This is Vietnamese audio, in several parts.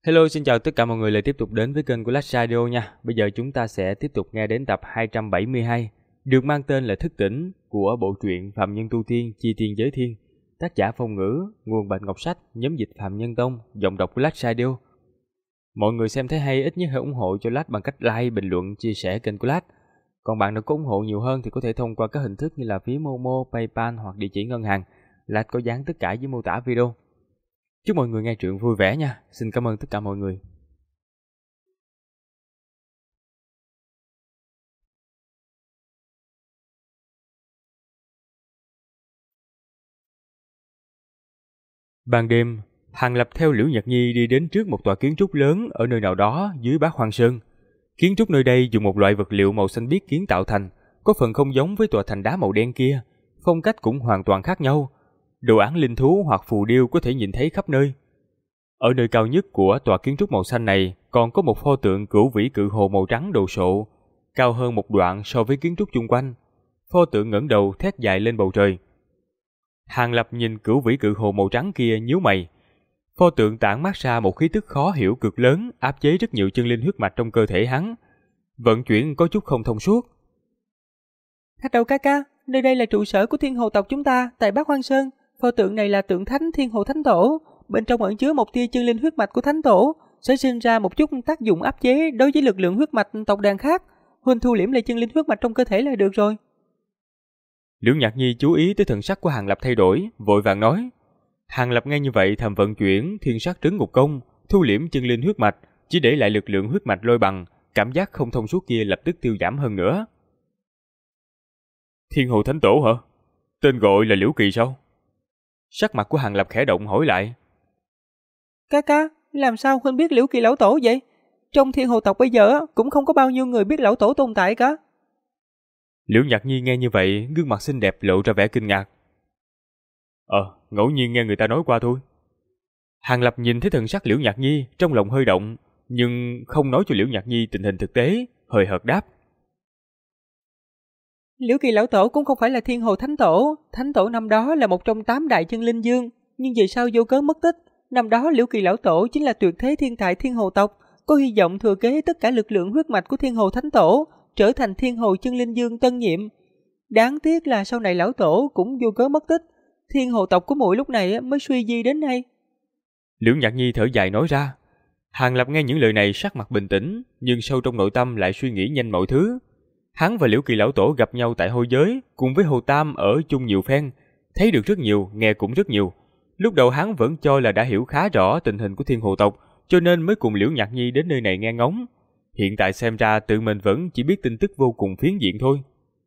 Hello, xin chào tất cả mọi người lại tiếp tục đến với kênh của Lách Radio nha. Bây giờ chúng ta sẽ tiếp tục nghe đến tập 272, được mang tên là Thức Tỉnh của bộ truyện Phạm Nhân Tu Tiên Chi Tiên Giới Thiên. Tác giả Phong Ngữ, nguồn Bạch Ngọc Sách, nhóm dịch Phạm Nhân Tông, giọng đọc của Lách Radio. Mọi người xem thấy hay ít nhất hãy ủng hộ cho Lách bằng cách like, bình luận, chia sẻ kênh của Lách. Còn bạn nào có ủng hộ nhiều hơn thì có thể thông qua các hình thức như là phí Momo, PayPal hoặc địa chỉ ngân hàng. Lách có dán tất cả dưới mô tả video. Chúc mọi người nghe truyện vui vẻ nha. Xin cảm ơn tất cả mọi người. Ban đêm, Hàng Lập theo Liễu Nhật Nhi đi đến trước một tòa kiến trúc lớn ở nơi nào đó dưới Bát Hoang Sơn. Kiến trúc nơi đây dùng một loại vật liệu màu xanh biếc kiến tạo thành, có phần không giống với tòa thành đá màu đen kia, phong cách cũng hoàn toàn khác nhau. Đồ án linh thú hoặc phù điêu có thể nhìn thấy khắp nơi. Ở nơi cao nhất của tòa kiến trúc màu xanh này còn có một pho tượng Cửu Vĩ Cự Hồ màu trắng đồ sộ, cao hơn một đoạn so với kiến trúc chung quanh. Pho tượng ngẩng đầu thét dài lên bầu trời. Hàng Lập nhìn Cửu Vĩ Cự Hồ màu trắng kia nhíu mày. Pho tượng tản mát ra một khí tức khó hiểu cực lớn, áp chế rất nhiều chân linh huyết mạch trong cơ thể hắn. Vận chuyển có chút không thông suốt. Thạch đầu ca, nơi đây là trụ sở của Thiên Hồ tộc chúng ta tại Bát Hoang Sơn. Pho tượng này là tượng thánh Thiên Hồ Thánh Tổ, bên trong ẩn chứa một tia chân linh huyết mạch của Thánh Tổ, sẽ sinh ra một chút tác dụng áp chế đối với lực lượng huyết mạch tộc đàn khác. Huynh thu liễm lại chân linh huyết mạch trong cơ thể là được rồi. Liễu Nhạc Nhi chú ý tới thần sắc của Hàng Lập thay đổi, vội vàng nói. Hàng Lập nghe như vậy thầm vận chuyển Thiên Sát Trấn Ngục Công, thu liễm chân linh huyết mạch, chỉ để lại lực lượng huyết mạch lôi bằng, cảm giác không thông suốt kia lập tức tiêu giảm hơn nữa. Thiên Hồ Thánh Tổ hả? Tên gọi là Liễu Kỳ sao? Sắc mặt của Hàng Lập khẽ động hỏi lại. Ca, làm sao huynh biết Liễu Kỳ lão tổ vậy? Trong Thiên Hồ tộc bây giờ cũng không có bao nhiêu người biết lão tổ tồn tại cả. Liễu Nhạc Nhi nghe như vậy, gương mặt xinh đẹp lộ ra vẻ kinh ngạc. Ngẫu nhiên nghe người ta nói qua thôi. Hàng Lập nhìn thấy thần sắc Liễu Nhạc Nhi, trong lòng hơi động, nhưng không nói cho Liễu Nhạc Nhi tình hình thực tế, hời hợt đáp. Liễu Kỳ lão tổ cũng không phải là Thiên Hồ Thánh Tổ. Thánh Tổ năm đó là một trong 8 đại chân linh dương, nhưng về sau vô cớ mất tích. Năm đó Liễu Kỳ lão tổ chính là tuyệt thế thiên tài Thiên Hồ tộc, có hy vọng thừa kế tất cả lực lượng huyết mạch của Thiên Hồ Thánh Tổ, trở thành Thiên Hồ chân linh dương tân nhiệm. Đáng tiếc là sau này lão tổ cũng vô cớ mất tích, Thiên Hồ tộc của muội lúc này mới suy di đến nay. Liễu Nhạc Nhi thở dài nói ra. Hàng Lập nghe những lời này sắc mặt bình tĩnh, nhưng sâu trong nội tâm lại suy nghĩ nhanh mọi thứ. Hắn và Liễu Kỳ lão tổ gặp nhau tại hôi giới, cùng với Hồ Tam ở chung nhiều phen, thấy được rất nhiều, nghe cũng rất nhiều. Lúc đầu hắn vẫn cho là đã hiểu khá rõ tình hình của Thiên Hồ tộc, cho nên mới cùng Liễu Nhạc Nhi đến nơi này nghe ngóng. Hiện tại xem ra tự mình vẫn chỉ biết tin tức vô cùng phiến diện thôi.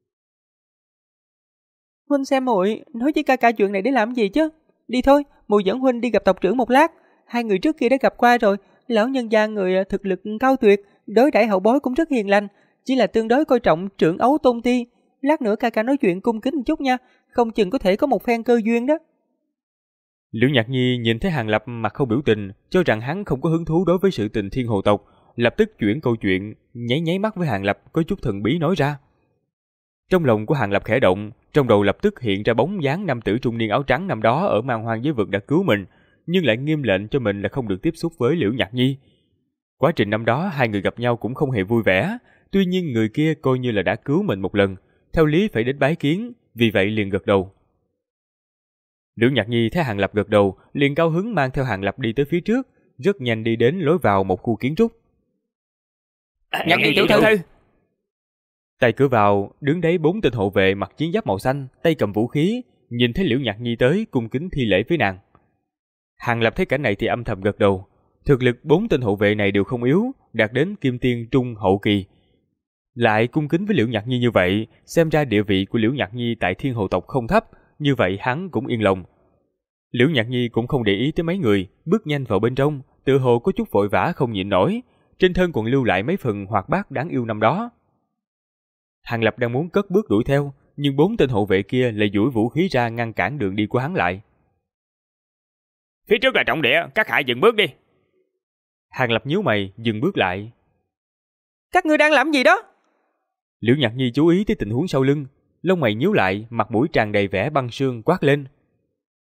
Huynh xem muội, nói với ca chuyện này để làm gì chứ? Đi thôi, muội dẫn huynh đi gặp tộc trưởng một lát. Hai người trước kia đã gặp qua rồi, lão nhân gia người thực lực cao tuyệt, đối đãi hậu bối cũng rất hiền lành, chỉ là tương đối coi trọng trưởng ấu tôn ti. Lát nữa ca nói chuyện cung kính một chút nha, không chừng có thể có một phen cơ duyên đó. Liễu Nhạc Nhi nhìn thấy Hàng Lập mặt không biểu tình, cho rằng hắn không có hứng thú đối với sự tình Thiên Hồ tộc, lập tức chuyển câu chuyện, nháy mắt với Hàng Lập có chút thần bí nói ra. Trong lòng của Hàng Lập khẽ động, trong đầu lập tức hiện ra bóng dáng nam tử trung niên áo trắng năm đó ở Man Hoang giới vực đã cứu mình, nhưng lại nghiêm lệnh cho mình là không được tiếp xúc với Liễu Nhạc Nhi. Quá trình năm đó hai người gặp nhau cũng không hề vui vẻ, tuy nhiên người kia coi như là đã cứu mình một lần, theo lý phải đến bái kiến, vì vậy liền gật đầu. Liễu Nhạc Nhi thấy Hàng Lập gật đầu, liền cao hứng mang theo Hàng Lập đi tới phía trước, rất nhanh đi đến lối vào một khu kiến trúc. Nhạc Nhi tiểu thư. Tại cửa vào, đứng đấy 4 tên hộ vệ mặc chiến giáp màu xanh, tay cầm vũ khí, nhìn thấy Liễu Nhạc Nhi tới cung kính thi lễ với nàng. Hàng Lập thấy cảnh này thì âm thầm gật đầu, thực lực 4 tên hộ vệ này đều không yếu, đạt đến kim tiên trung hậu kỳ. Lại cung kính với Liễu Nhạc Nhi như vậy, xem ra địa vị của Liễu Nhạc Nhi tại Thiên Hồ tộc không thấp, như vậy hắn cũng yên lòng. Liễu Nhạc Nhi cũng không để ý tới mấy người, bước nhanh vào bên trong, tự hồ có chút vội vã không nhịn nổi, trên thân còn lưu lại mấy phần hoạt bát đáng yêu năm đó. Hàng Lập đang muốn cất bước đuổi theo, nhưng 4 tên hộ vệ kia lại giũi vũ khí ra ngăn cản đường đi của hắn lại. Phía trước là trọng địa, các hạ dừng bước đi. Hàng Lập nhíu mày, dừng bước lại. Các ngươi đang làm gì đó? Liễu Nhạc Nhi chú ý tới tình huống sau lưng, lông mày nhíu lại, mặt mũi tràn đầy vẻ băng sương quát lên.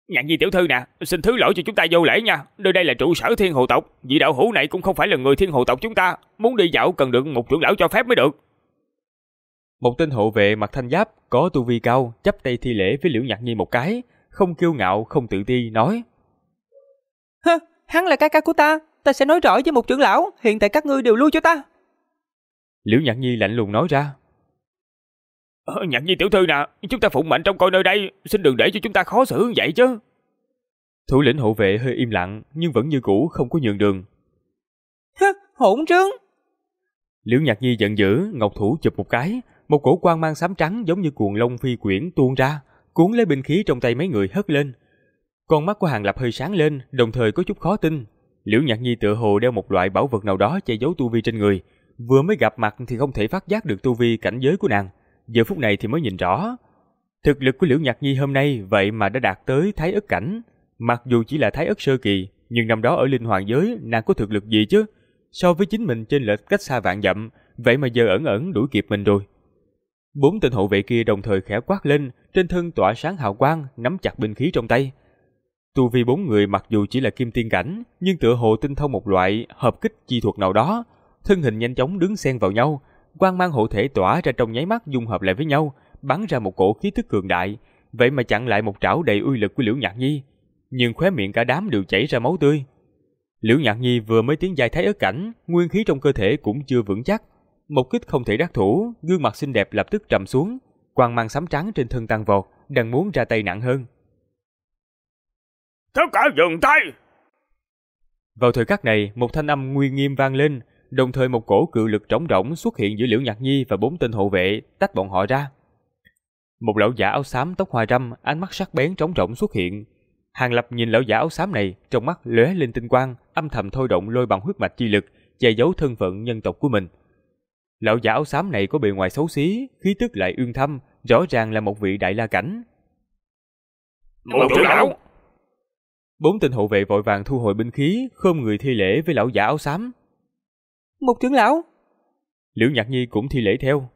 Nhạc Nhi tiểu thư nè, xin thứ lỗi cho chúng ta vô lễ nha. Nơi đây là trụ sở Thiên Hồ tộc, vị đạo hữu này cũng không phải là người Thiên Hồ tộc chúng ta, muốn đi dạo cần được một trưởng lão cho phép mới được. Một tên hộ vệ mặc thanh giáp, có tu vi cao, chắp tay thi lễ với Liễu Nhạc Nhi một cái, không kiêu ngạo, không tự ti, nói: Hơ, hắn là ca ca của ta sẽ nói rõ với một trưởng lão, hiện tại các ngươi đều lui cho ta. Liễu Nhạc Nhi lạnh lùng nói ra: Nhạc Nhi tiểu thư nè, chúng ta phụng mệnh trông coi nơi đây, xin đừng để cho chúng ta khó xử vậy chứ. Thủ lĩnh hộ vệ hơi im lặng, nhưng vẫn như cũ không có nhường đường. Hơ, hỗn trướng! Liễu Nhạc Nhi giận dữ, ngọc thủ chụp một cái, một cổ quang mang xám trắng giống như cuồng long phi quyển tuôn ra, cuốn lấy binh khí trong tay mấy người hất lên. Con mắt của Hàng Lập hơi sáng lên, đồng thời có chút khó tin. Liễu Nhạc Nhi tựa hồ đeo một loại bảo vật nào đó che giấu tu vi trên người, vừa mới gặp mặt thì không thể phát giác được tu vi cảnh giới của nàng, giờ phút này thì mới nhìn rõ. Thực lực của Liễu Nhạc Nhi hôm nay vậy mà đã đạt tới Thái Ức cảnh, mặc dù chỉ là Thái Ức sơ kỳ, nhưng năm đó ở Linh Hoàng giới nàng có thực lực gì chứ? So với chính mình chênh lệch cách xa vạn dặm, vậy mà giờ ẩn ẩn đuổi kịp mình rồi. 4 tên hộ vệ kia đồng thời khẽ quát lên, trên thân tỏa sáng hào quang, nắm chặt binh khí trong tay. Tu vi 4 người mặc dù chỉ là kim tiên cảnh, nhưng tựa hồ tinh thông một loại hợp kích chi thuật nào đó, thân hình nhanh chóng đứng xen vào nhau, quang mang hộ thể tỏa ra trong nháy mắt dung hợp lại với nhau, bắn ra một cổ khí tức cường đại, vậy mà chặn lại một trảo đầy uy lực của Liễu Nhạc Nhi, nhưng khóe miệng cả đám đều chảy ra máu tươi. Liễu Nhạc Nhi vừa mới tiến giai Thái Ức cảnh, nguyên khí trong cơ thể cũng chưa vững chắc, một kích không thể đắc thủ, gương mặt xinh đẹp lập tức trầm xuống, quang mang xám trắng trên thân tăng vọt, đang muốn ra tay nặng hơn. Tất cả dừng tay! Vào thời khắc này, một thanh âm nguy nghiêm vang lên, đồng thời một cổ cự lực trống rỗng xuất hiện giữa Liễu Nhạc Nhi và 4 tên hộ vệ, tách bọn họ ra. Một lão giả áo xám tóc hoa râm, ánh mắt sắc bén trống rỗng xuất hiện. Hàng Lập nhìn lão giả áo xám này, trong mắt lóe lên tinh quang, âm thầm thôi động lôi bằng huyết mạch chi lực, che giấu thân phận nhân tộc của mình. Lão giả áo xám này có bề ngoài xấu xí, khí tức lại ương thâm, rõ ràng là một vị đại la cảnh. Một trưởng lão! 4 tên hộ vệ vội vàng thu hồi binh khí, khom người thi lễ với lão giả áo xám. Một trưởng lão! Liễu Nhạc Nhi cũng thi lễ theo.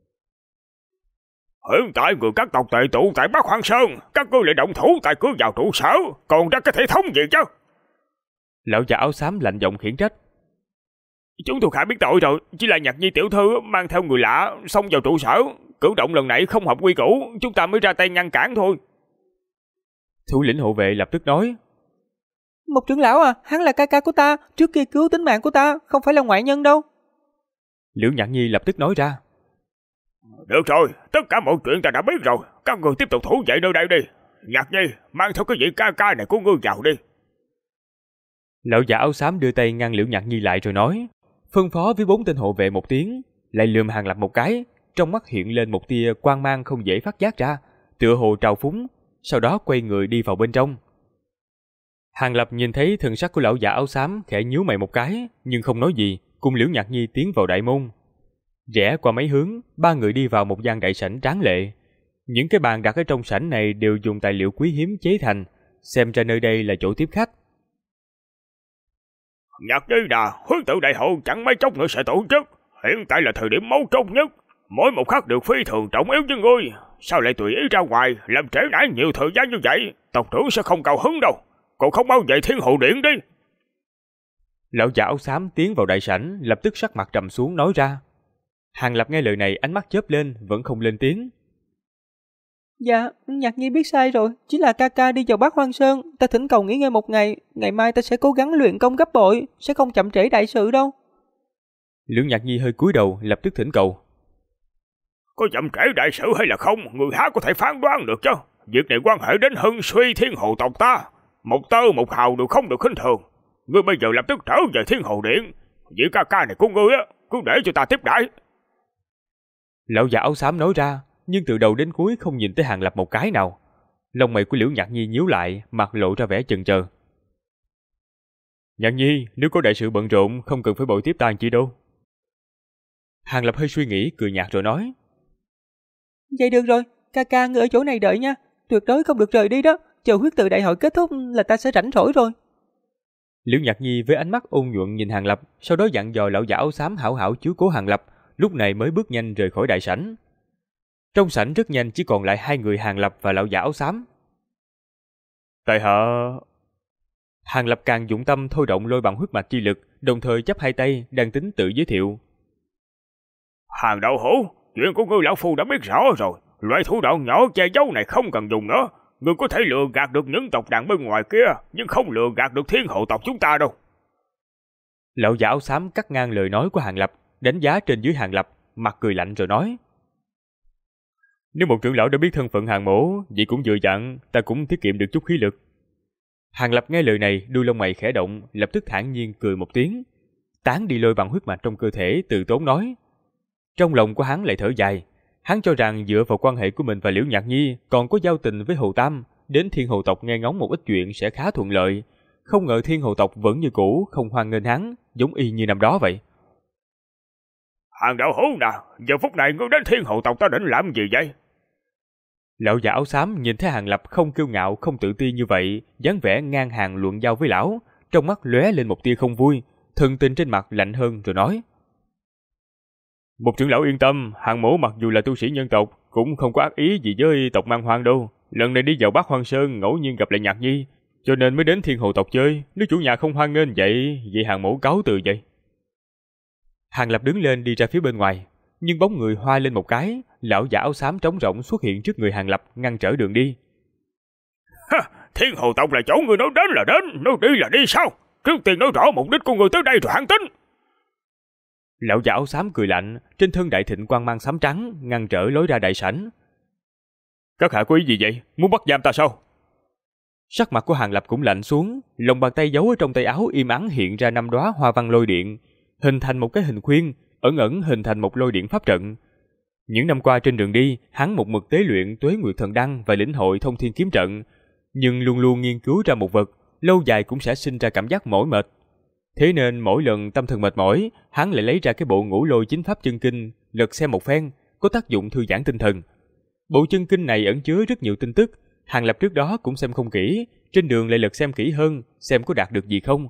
Hiện tại người các tộc tề tụ tại Bắc Hoang Sơn, các ngươi lại động thủ tại cửa vào trụ sở, còn ra cái thể thống gì chứ? Lão giả áo xám lạnh giọng khiển trách. Chúng thuộc hạ biết tội rồi, chỉ là Nhạc Nhi tiểu thư mang theo người lạ xông vào trụ sở, cử động lần này không hợp quy củ, chúng ta mới ra tay ngăn cản thôi. Thủ lĩnh hộ vệ lập tức nói. Một trưởng lão à, hắn là ca ca của ta, trước kia cứu tính mạng của ta, không phải là ngoại nhân đâu. Liễu Nhạc Nhi lập tức nói ra. Được rồi, tất cả mọi chuyện ta đã biết rồi, các người tiếp tục thủ vệ nơi đây đi. Nhạc Nhi, mang theo cái vị ca ca này của ngươi vào đi. Lão giả áo xám đưa tay ngăn Liễu Nhạc Nhi lại rồi nói, phân phó với 4 tên hộ vệ một tiếng, lại lườm Hàng Lập một cái, trong mắt hiện lên một tia quang mang không dễ phát giác ra, tựa hồ trào phúng, sau đó quay người đi vào bên trong. Hàng Lập nhìn thấy thần sắc của lão giả áo xám, khẽ nhíu mày một cái, nhưng không nói gì, cùng Liễu Nhạc Nhi tiến vào đại môn. Rẽ qua mấy hướng, 3 người đi vào một gian đại sảnh tráng lệ. Những cái bàn đặt ở trong sảnh này đều dùng tài liệu quý hiếm chế thành, xem ra nơi đây là chỗ tiếp khách. Nhạc Nhi nè, huyết tự đại hội chẳng mấy chốc nữa sẽ tổ chức, hiện tại là thời điểm mấu chốt nhất, mỗi một khắc được phi thường trọng yếu với ngươi, sao lại tùy ý ra ngoài làm trễ nải nhiều thời gian như vậy, tộc trưởng sẽ không cao hứng đâu, còn không bao về Thiên Hồ Điện đi. Lão giả áo xám tiến vào đại sảnh, lập tức sắc mặt trầm xuống nói ra. Hàng Lập nghe lời này ánh mắt chớp lên, vẫn không lên tiếng. Dạ, Nhạc Nhi biết sai rồi, chỉ là ca ca đi vào Bắc Hoang Sơn, ta thỉnh cầu nghỉ ngơi một ngày, ngày mai ta sẽ cố gắng luyện công gấp bội, sẽ không chậm trễ đại sự đâu. Liễu Nhạc Nhi hơi cúi đầu, lập tức thỉnh cầu. Có chậm trễ đại sự hay là không, người há có thể phán đoán được chứ. Việc này quan hệ đến hưng suy Thiên Hồ tộc ta, một tơ một hào đều không được khinh thường. Ngươi bây giờ lập tức trở về Thiên Hồ Điện, vị ca ca này của ngươi á, cứ để cho ta tiếp đãi. Lão giả áo xám nói ra, nhưng từ đầu đến cuối không nhìn tới Hàng Lập một cái nào. Lông mày của Liễu Nhạc Nhi nhíu lại, mặt lộ ra vẻ chần chờ. Nhạc Nhi, nếu có đại sự bận rộn, không cần phải bội tiếp ta chi đâu. Hàng Lập hơi suy nghĩ, cười nhạt rồi nói. Vậy được rồi, ca ca ngươi ở chỗ này đợi nha, tuyệt đối không được rời đi đó, chờ huyết tự đại hội kết thúc là ta sẽ rảnh rỗi rồi. Liễu Nhạc Nhi với ánh mắt ôn nhuận nhìn Hàng Lập, sau đó dặn dò lão giả áo xám hảo hảo chiếu cố Hàng Lập, lúc này mới bước nhanh rời khỏi đại sảnh. Trong sảnh rất nhanh chỉ còn lại 2 người Hàng Lập và lão giả áo xám. Tại hạ... Hàng Lập càng dụng tâm thôi động lôi bằng huyết mạch chi lực, đồng thời chắp hai tay, đang tính tự giới thiệu. Hàng đậu hũ, chuyện của ngươi lão phu đã biết rõ rồi. Loại thủ đoạn nhỏ che giấu này không cần dùng nữa. Ngươi có thể lừa gạt được những tộc đàn bên ngoài kia, nhưng không lừa gạt được thiên hộ tộc chúng ta đâu. Lão già áo xám cắt ngang lời nói của Hàng Lập, đánh giá trên dưới Hàng Lập, mặt cười lạnh rồi nói. Nếu một trưởng lão đã biết thân phận Hàng mỗ, vậy cũng vừa dặn, ta cũng tiết kiệm được chút khí lực. Hàng Lập nghe lời này, đuôi lông mày khẽ động, lập tức thản nhiên cười một tiếng, tán đi lôi bằng huyết mạch trong cơ thể, từ tốn nói. Trong lòng của hắn lại thở dài, hắn cho rằng dựa vào quan hệ của mình và Liễu Nhạc Nhi còn có giao tình với Hồ Tam, đến Thiên Hồ tộc nghe ngóng một ít chuyện sẽ khá thuận lợi. Không ngờ Thiên Hồ tộc vẫn như cũ, không hoan nghênh hắn, giống y như năm đó vậy. Hàng đạo hữu nè, giờ phút này ngươi đến Thiên Hồ tộc ta định làm gì vậy? Lão già áo xám nhìn thấy Hàng Lập không kiêu ngạo, không tự ti như vậy, dáng vẻ ngang hàng luận giao với lão, trong mắt lóe lên một tia không vui, thần tình trên mặt lạnh hơn rồi nói. Một trưởng lão yên tâm, Hàng mỗ mặc dù là tu sĩ nhân tộc, cũng không có ác ý gì với tộc Man Hoang đâu. Lần này đi vào Bắc Hoang Sơn ngẫu nhiên gặp lại Nhạc Nhi, cho nên mới đến Thiên Hồ tộc chơi. Nếu chủ nhà không hoan nghênh vậy Hàng mỗ cáo từ vậy. Hàng Lập đứng lên đi ra phía bên ngoài, nhưng bóng người hoa lên một cái, lão giả áo xám trống rỗng xuất hiện trước người Hàng Lập, ngăn trở đường đi. Ha, Thiên Hồ tộc là chỗ người nói đến là đến, nói đi là đi sao? Trước tiên nói rõ mục đích của người tới đây rồi hẳn tính. Lão già áo xám cười lạnh, trên thân đại thịnh quang mang xám trắng, ngăn trở lối ra đại sảnh. Các hạ có ý gì vậy? Muốn bắt giam ta sao? Sắc mặt của Hàng Lập cũng lạnh xuống, lòng bàn tay giấu ở trong tay áo im ắng hiện ra 5 đóa hoa văn lôi điện, hình thành một cái hình khuyên, ẩn ẩn hình thành một lôi điện pháp trận. Những năm qua trên đường đi, hắn một mực tế luyện Tuế Nguyệt Thần Đăng và lĩnh hội Thông Thiên Kiếm Trận, nhưng luôn luôn nghiên cứu ra một vật, lâu dài cũng sẽ sinh ra cảm giác mỏi mệt. Thế nên mỗi lần tâm thần mệt mỏi, hắn lại lấy ra cái bộ Ngũ Lôi Chính Pháp Chân Kinh, lật xem một phen, có tác dụng thư giãn tinh thần. Bộ chân kinh này ẩn chứa rất nhiều tin tức, Hàng Lập trước đó cũng xem không kỹ, trên đường lại lật xem kỹ hơn, xem có đạt được gì không.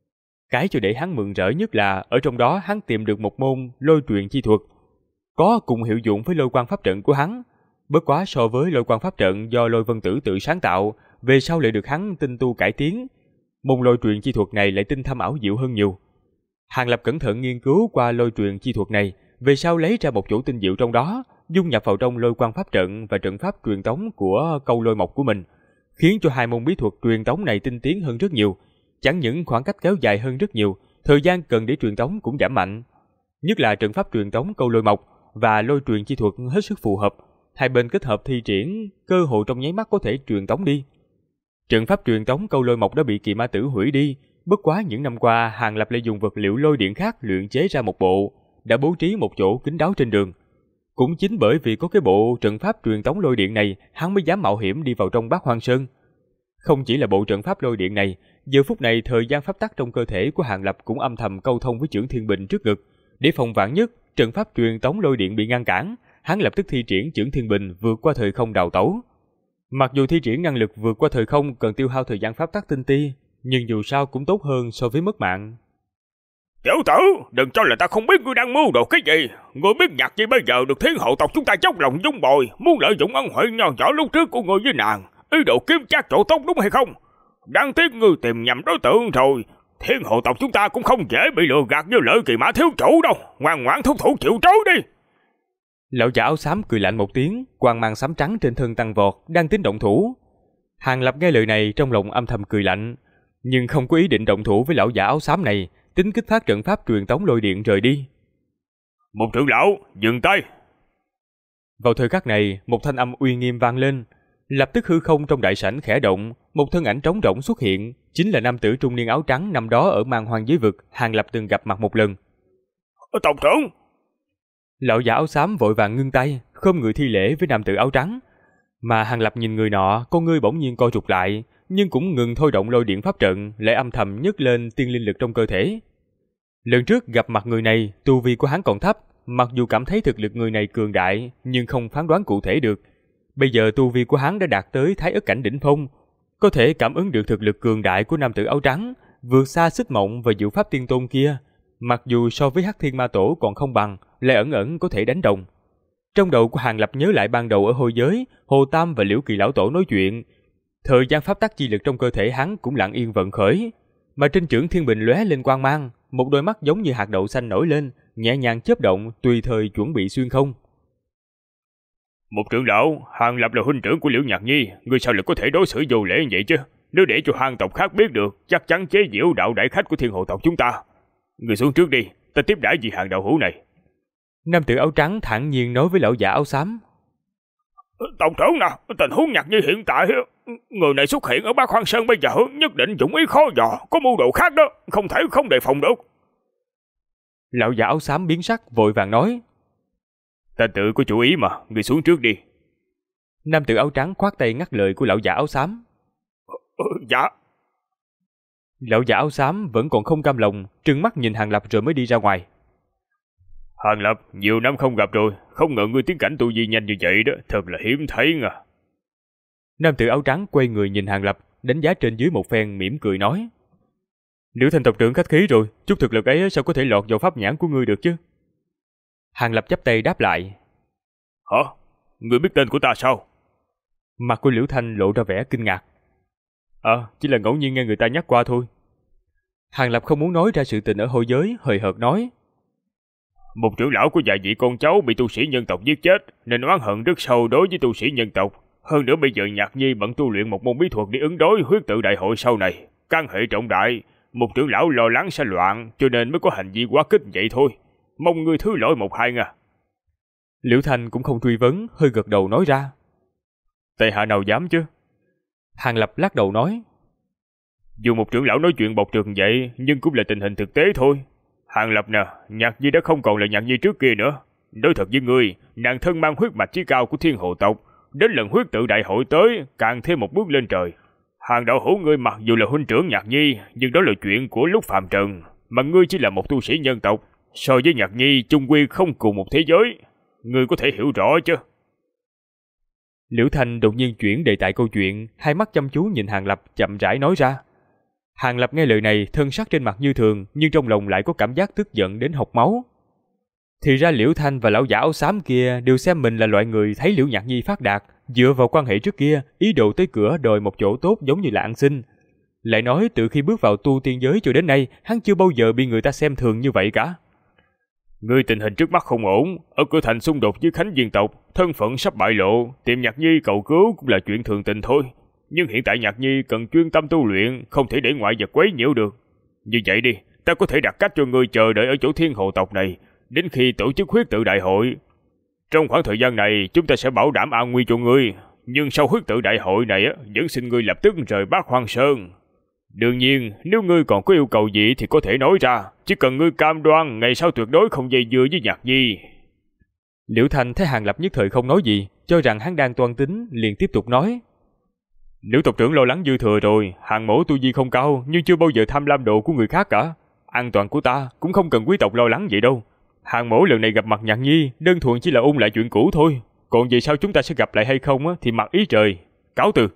Cái cho để hắn mừng rỡ nhất là ở trong đó hắn tìm được một môn lôi truyền chi thuật, có cùng hiệu dụng với lôi quang pháp trận của hắn. Bất quá so với lôi quang pháp trận do Lôi Vân Tử tự sáng tạo, về sau lại được hắn tinh tu cải tiến, môn lôi truyền chi thuật này lại tinh thâm ảo diệu hơn nhiều. Hàng Lập cẩn thận nghiên cứu qua lôi truyền chi thuật này, về sau lấy ra một chỗ tinh diệu trong đó, dung nhập vào trong lôi quang pháp trận và trận pháp truyền tống của câu lôi mộc của mình, khiến cho hai môn bí thuật truyền tống này tinh tiến hơn rất nhiều. Chẳng những khoảng cách kéo dài hơn rất nhiều, thời gian cần để truyền tống cũng giảm mạnh. Nhất là trận pháp truyền tống câu lôi mộc và lôi truyền chi thuật hết sức phù hợp, hai bên kết hợp thi triển, cơ hội trong nháy mắt có thể truyền tống đi. Trận pháp truyền tống câu lôi mộc đã bị Kỳ Ma Tử hủy đi, bất quá những năm qua Hàng Lập lại dùng vật liệu lôi điện khác luyện chế ra một bộ, đã bố trí một chỗ kín đáo trên đường. Cũng chính bởi vì có cái bộ trận pháp truyền tống lôi điện này, hắn mới dám mạo hiểm đi vào trong Bắc Hoang Sơn. Không chỉ là bộ trận pháp lôi điện này, giờ phút này thời gian pháp tắc trong cơ thể của Hàng Lập cũng âm thầm câu thông với Chưởng Thiên Bình trước ngực, để phòng vạn nhất trận pháp truyền tống lôi điện bị ngăn cản, hắn lập tức thi triển Chưởng Thiên Bình vượt qua thời không đào tẩu. Mặc dù thi triển năng lực vượt qua thời không cần tiêu hao thời gian pháp tắc tinh ti, nhưng dù sao cũng tốt hơn so với mất mạng. Tiểu tử, đừng cho là ta không biết ngươi đang mưu đồ cái gì. Ngươi biết Nhạc Nhi bây giờ được Thiên Hộ tộc chúng ta dốc lòng dung bồi, muốn lợi dụng ân huệ nho nhỏ lúc trước của ngươi với nàng, ý đồ kiếm chắc chỗ tốt đúng hay không? Đáng tiếc ngươi tìm nhầm đối tượng rồi. Thiên Hộ tộc chúng ta cũng không dễ bị lừa gạt như Lợi Kỳ Mã thiếu chủ đâu. Ngoan ngoãn thúc thủ chịu trói đi. Lão già áo xám cười lạnh một tiếng, quang mang xám trắng trên thân tăng vọt, đang tính động thủ. Hàng Lập nghe lời này trong lòng âm thầm cười lạnh, nhưng không có ý định động thủ với lão già áo xám này, tính kích phát trận pháp truyền tống lôi điện rời đi. Một trưởng lão, dừng tay. Vào thời khắc này, một thanh âm uy nghiêm vang lên, lập tức hư không trong đại sảnh khẽ động, một thân ảnh trống rỗng xuất hiện, chính là nam tử trung niên áo trắng năm đó ở Man Hoang giới vực, Hàng Lập từng gặp mặt một lần. Tộc trưởng. Lão già áo xám vội vàng ngưng tay, khom người thi lễ với nam tử áo trắng. Mà Hàng Lập nhìn người nọ, con ngươi bỗng nhiên co rụt lại, nhưng cũng ngừng thôi động lôi điện pháp trận, lại âm thầm nhấc lên tiên linh lực trong cơ thể. Lần trước gặp mặt người này, tu vi của hắn còn thấp, mặc dù cảm thấy thực lực người này cường đại, nhưng không phán đoán cụ thể được. Bây giờ tu vi của hắn đã đạt tới Thái Ức cảnh đỉnh phong, có thể cảm ứng được thực lực cường đại của nam tử áo trắng, vượt xa Xích Mộng và Diệu Pháp Tiên Tôn kia. Mặc dù so với Hắc Thiên Ma Tổ còn không bằng, lại ẩn ẩn có thể đánh đồng. Trong đầu của Hàng Lập nhớ lại ban đầu ở Hôi Giới, Hồ Tam và Liễu Kỳ Lão Tổ nói chuyện, Thời gian pháp tắc chi lực trong cơ thể hắn cũng lặng yên vận khởi, mà trên chưởng thiên bình lóe lên quang mang, một đôi mắt giống như hạt đậu xanh nổi lên, nhẹ nhàng chớp động, tùy thời chuẩn bị xuyên không. Một trưởng lão, Hàng Lập là huynh trưởng của Liễu Nhạc Nhi, ngươi sao lại có thể đối xử vô lễ như vậy chứ? Nếu để cho Hàng tộc khác biết được, chắc chắn chế giễu đạo đại khách của Thiên Hồ tộc chúng ta. Ngươi xuống trước đi, ta tiếp đãi vị Hàng đạo hữu này. Nam tử áo trắng thản nhiên nói với lão giả áo xám. Tộc trưởng nè, tình huống Nhạc Nhi hiện tại, người này xuất hiện ở Bác Hoang Sơn bây giờ nhất định dụng ý khó dò, có mưu đồ khác đó, không thể không đề phòng được. Lão giả áo xám biến sắc vội vàng nói. Ta tự có chủ ý mà, ngươi xuống trước đi. Nam tử áo trắng khoát tay ngắt lời của lão giả áo xám. Dạ. Lão giả áo xám vẫn còn không cam lòng, trừng mắt nhìn Hàng Lập rồi mới đi ra ngoài. Hàng Lập, nhiều năm không gặp rồi, không ngờ ngươi tiến cảnh tu vi nhanh như vậy đó, thật là hiếm thấy nha. Nam tử áo trắng quay người nhìn Hàng Lập, đánh giá trên dưới một phen, mỉm cười nói. Liễu Thanh tộc trưởng khách khí rồi, chút thực lực ấy sao có thể lọt vào pháp nhãn của ngươi được chứ? Hàng Lập chắp tay đáp lại. Hả? Ngươi biết tên của ta sao? Mặt của Liễu Thanh lộ ra vẻ kinh ngạc. Chỉ là ngẫu nhiên nghe người ta nhắc qua thôi. Hàng Lập không muốn nói ra sự tình ở hôi giới, hời hợt nói. Một trưởng lão của vài vị con cháu bị tu sĩ nhân tộc giết chết, nên oán hận rất sâu đối với tu sĩ nhân tộc. Hơn nữa bây giờ Nhạc Nhi bận tu luyện một môn bí thuật để ứng đối huyết tự đại hội sau này. Căn hệ trọng đại, một trưởng lão lo lắng sẽ loạn, cho nên mới có hành vi quá kích vậy thôi. Mong ngươi thứ lỗi một hai nha. Liễu Thanh cũng không truy vấn, hơi gật đầu nói ra. Tại hạ nào dám chứ? Hàng Lập lắc đầu nói. Dù một trưởng lão nói chuyện bộc trực vậy, nhưng cũng là tình hình thực tế thôi. Hàng Lập nè, Nhạc Nhi đã không còn là Nhạc Nhi trước kia nữa. Nói thật với ngươi, nàng thân mang huyết mạch chí cao của Thiên Hồ tộc, đến lần huyết tự đại hội tới, càng thêm một bước lên trời. Hàng đạo hữu ngươi mặc dù là huynh trưởng Nhạc Nhi, nhưng đó là chuyện của lúc phàm trần, mà ngươi chỉ là một tu sĩ nhân tộc, so với Nhạc Nhi chung quy không cùng một thế giới. Ngươi có thể hiểu rõ chứ? Liễu Thanh đột nhiên chuyển đề tài câu chuyện, hai mắt chăm chú nhìn Hàng Lập, chậm rãi nói ra. Hàng Lập nghe lời này, thân sắc trên mặt như thường, nhưng trong lòng lại có cảm giác tức giận đến hộc máu. Thì ra Liễu Thanh và lão giả áo xám kia đều xem mình là loại người thấy Liễu Nhạc Nhi phát đạt, dựa vào quan hệ trước kia, ý đồ tới cửa đòi một chỗ tốt giống như là ăn xin. Lại nói từ khi bước vào tu tiên giới cho đến nay, hắn chưa bao giờ bị người ta xem thường như vậy cả. Ngươi tình hình trước mắt không ổn, ở cửa thành xung đột với Khánh Viên tộc, thân phận sắp bại lộ, tìm Nhạc Nhi cầu cứu cũng là chuyện thường tình thôi. Nhưng hiện tại Nhạc Nhi cần chuyên tâm tu luyện, không thể để ngoại vật quấy nhiễu được. Như vậy đi, ta có thể đặt cách cho ngươi chờ đợi ở chỗ Thiên Hồ tộc này, đến khi tổ chức huyết tự đại hội. Trong khoảng thời gian này, chúng ta sẽ bảo đảm an nguy cho ngươi, nhưng sau huyết tự đại hội này vẫn xin ngươi lập tức rời Bác Hoang Sơn. Đương nhiên, nếu ngươi còn có yêu cầu gì thì có thể nói ra, chỉ cần ngươi cam đoan ngày sau tuyệt đối không dây dưa với Nhạc Nhi. Liễu Thanh thấy Hàng Lập nhất thời không nói gì, cho rằng hắn đang toan tính, liền tiếp tục nói. Liễu tộc trưởng lo lắng dư thừa rồi, Hàng mỗ tu vi không cao, nhưng chưa bao giờ tham lam đồ của người khác cả. An toàn của ta cũng không cần quý tộc lo lắng vậy đâu. Hàng mỗ lần này gặp mặt Nhạc Nhi, đơn thuần chỉ là ôn lại chuyện cũ thôi. Còn về sau chúng ta sẽ gặp lại hay không thì mặc ý trời. Cáo từ.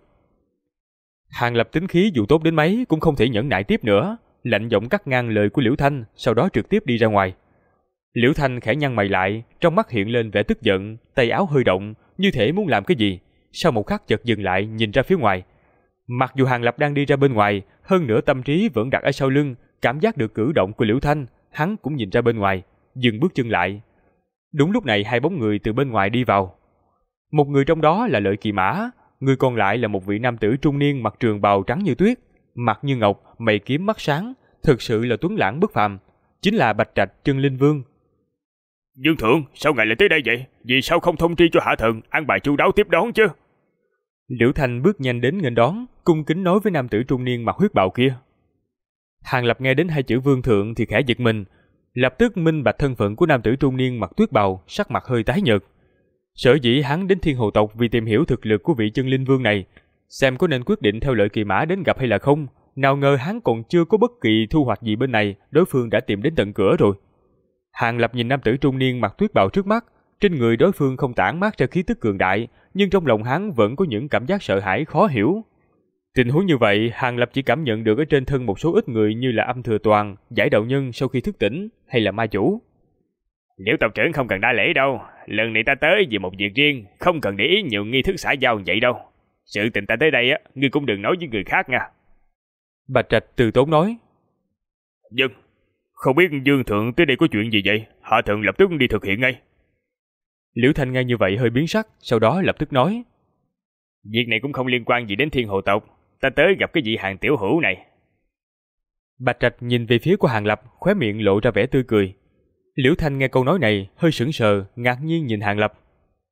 Hàng Lập tính khí dù tốt đến mấy cũng không thể nhẫn nại tiếp nữa, lạnh giọng cắt ngang lời của Liễu Thanh, sau đó trực tiếp đi ra ngoài. Liễu Thanh khẽ nhăn mày lại, trong mắt hiện lên vẻ tức giận, tay áo hơi động, như thể muốn làm cái gì. Sau một khắc chợt dừng lại nhìn ra phía ngoài. Mặc dù Hàng Lập đang đi ra bên ngoài, hơn nữa tâm trí vẫn đặt ở sau lưng, cảm giác được cử động của Liễu Thanh, hắn cũng nhìn ra bên ngoài, dừng bước chân lại. Đúng lúc này hai bóng người từ bên ngoài đi vào. Một người trong đó là Lợi Kỳ Mã, người còn lại là một vị nam tử trung niên mặc trường bào trắng như tuyết, mặt như ngọc, mày kiếm mắt sáng, thực sự là tuấn lãng bất phàm, chính là Bạch Trạch Chân Linh Vương. Dương thượng, sao ngài lại tới đây vậy? Vì sao không thông tri cho hạ thần an bài chu đáo tiếp đón chứ? Liễu Thanh bước nhanh đến nghênh đón, cung kính nói với nam tử trung niên mặc huyết bào kia. Hàng Lập nghe đến hai chữ vương thượng thì khẽ giật mình, lập tức minh bạch thân phận của nam tử trung niên mặc tuyết bào, sắc mặt hơi tái nhợt. Sở dĩ hắn đến Thiên Hồ tộc vì tìm hiểu thực lực của vị Chân Linh Vương này, xem có nên quyết định theo Lợi Kỳ Mã đến gặp hay là không. Nào ngờ hắn còn chưa có bất kỳ thu hoạch gì bên này, đối phương đã tìm đến tận cửa rồi. Hàng Lập nhìn nam tử trung niên mặc tuyết bào trước mắt, trên người đối phương không tản mát ra khí tức cường đại, nhưng trong lòng hắn vẫn có những cảm giác sợ hãi khó hiểu. Tình huống như vậy, Hàng Lập chỉ cảm nhận được ở trên thân một số ít người như là Âm Thừa Toàn, Giải Đạo Nhân sau khi thức tỉnh, hay là ma chủ. Liễu tộc trưởng không cần đa lễ đâu, lần này ta tới vì một việc riêng, không cần để ý nhiều nghi thức xã giao vậy đâu. Sự tình ta tới đây á, ngươi cũng đừng nói với người khác nha. Bạch Trạch từ tốn nói. Dân, không biết Dương Thượng tới đây có chuyện gì vậy? Hạ Thượng lập tức đi thực hiện ngay. Liễu Thanh nghe như vậy hơi biến sắc, sau đó lập tức nói. Việc này cũng không liên quan gì đến Thiên Hồ tộc, ta tới gặp cái vị Hàng tiểu hữu này. Bạch Trạch nhìn về phía của Hàng Lập, khóe miệng lộ ra vẻ tươi cười. Liễu Thanh nghe câu nói này, hơi sững sờ, ngạc nhiên nhìn Hàng Lập.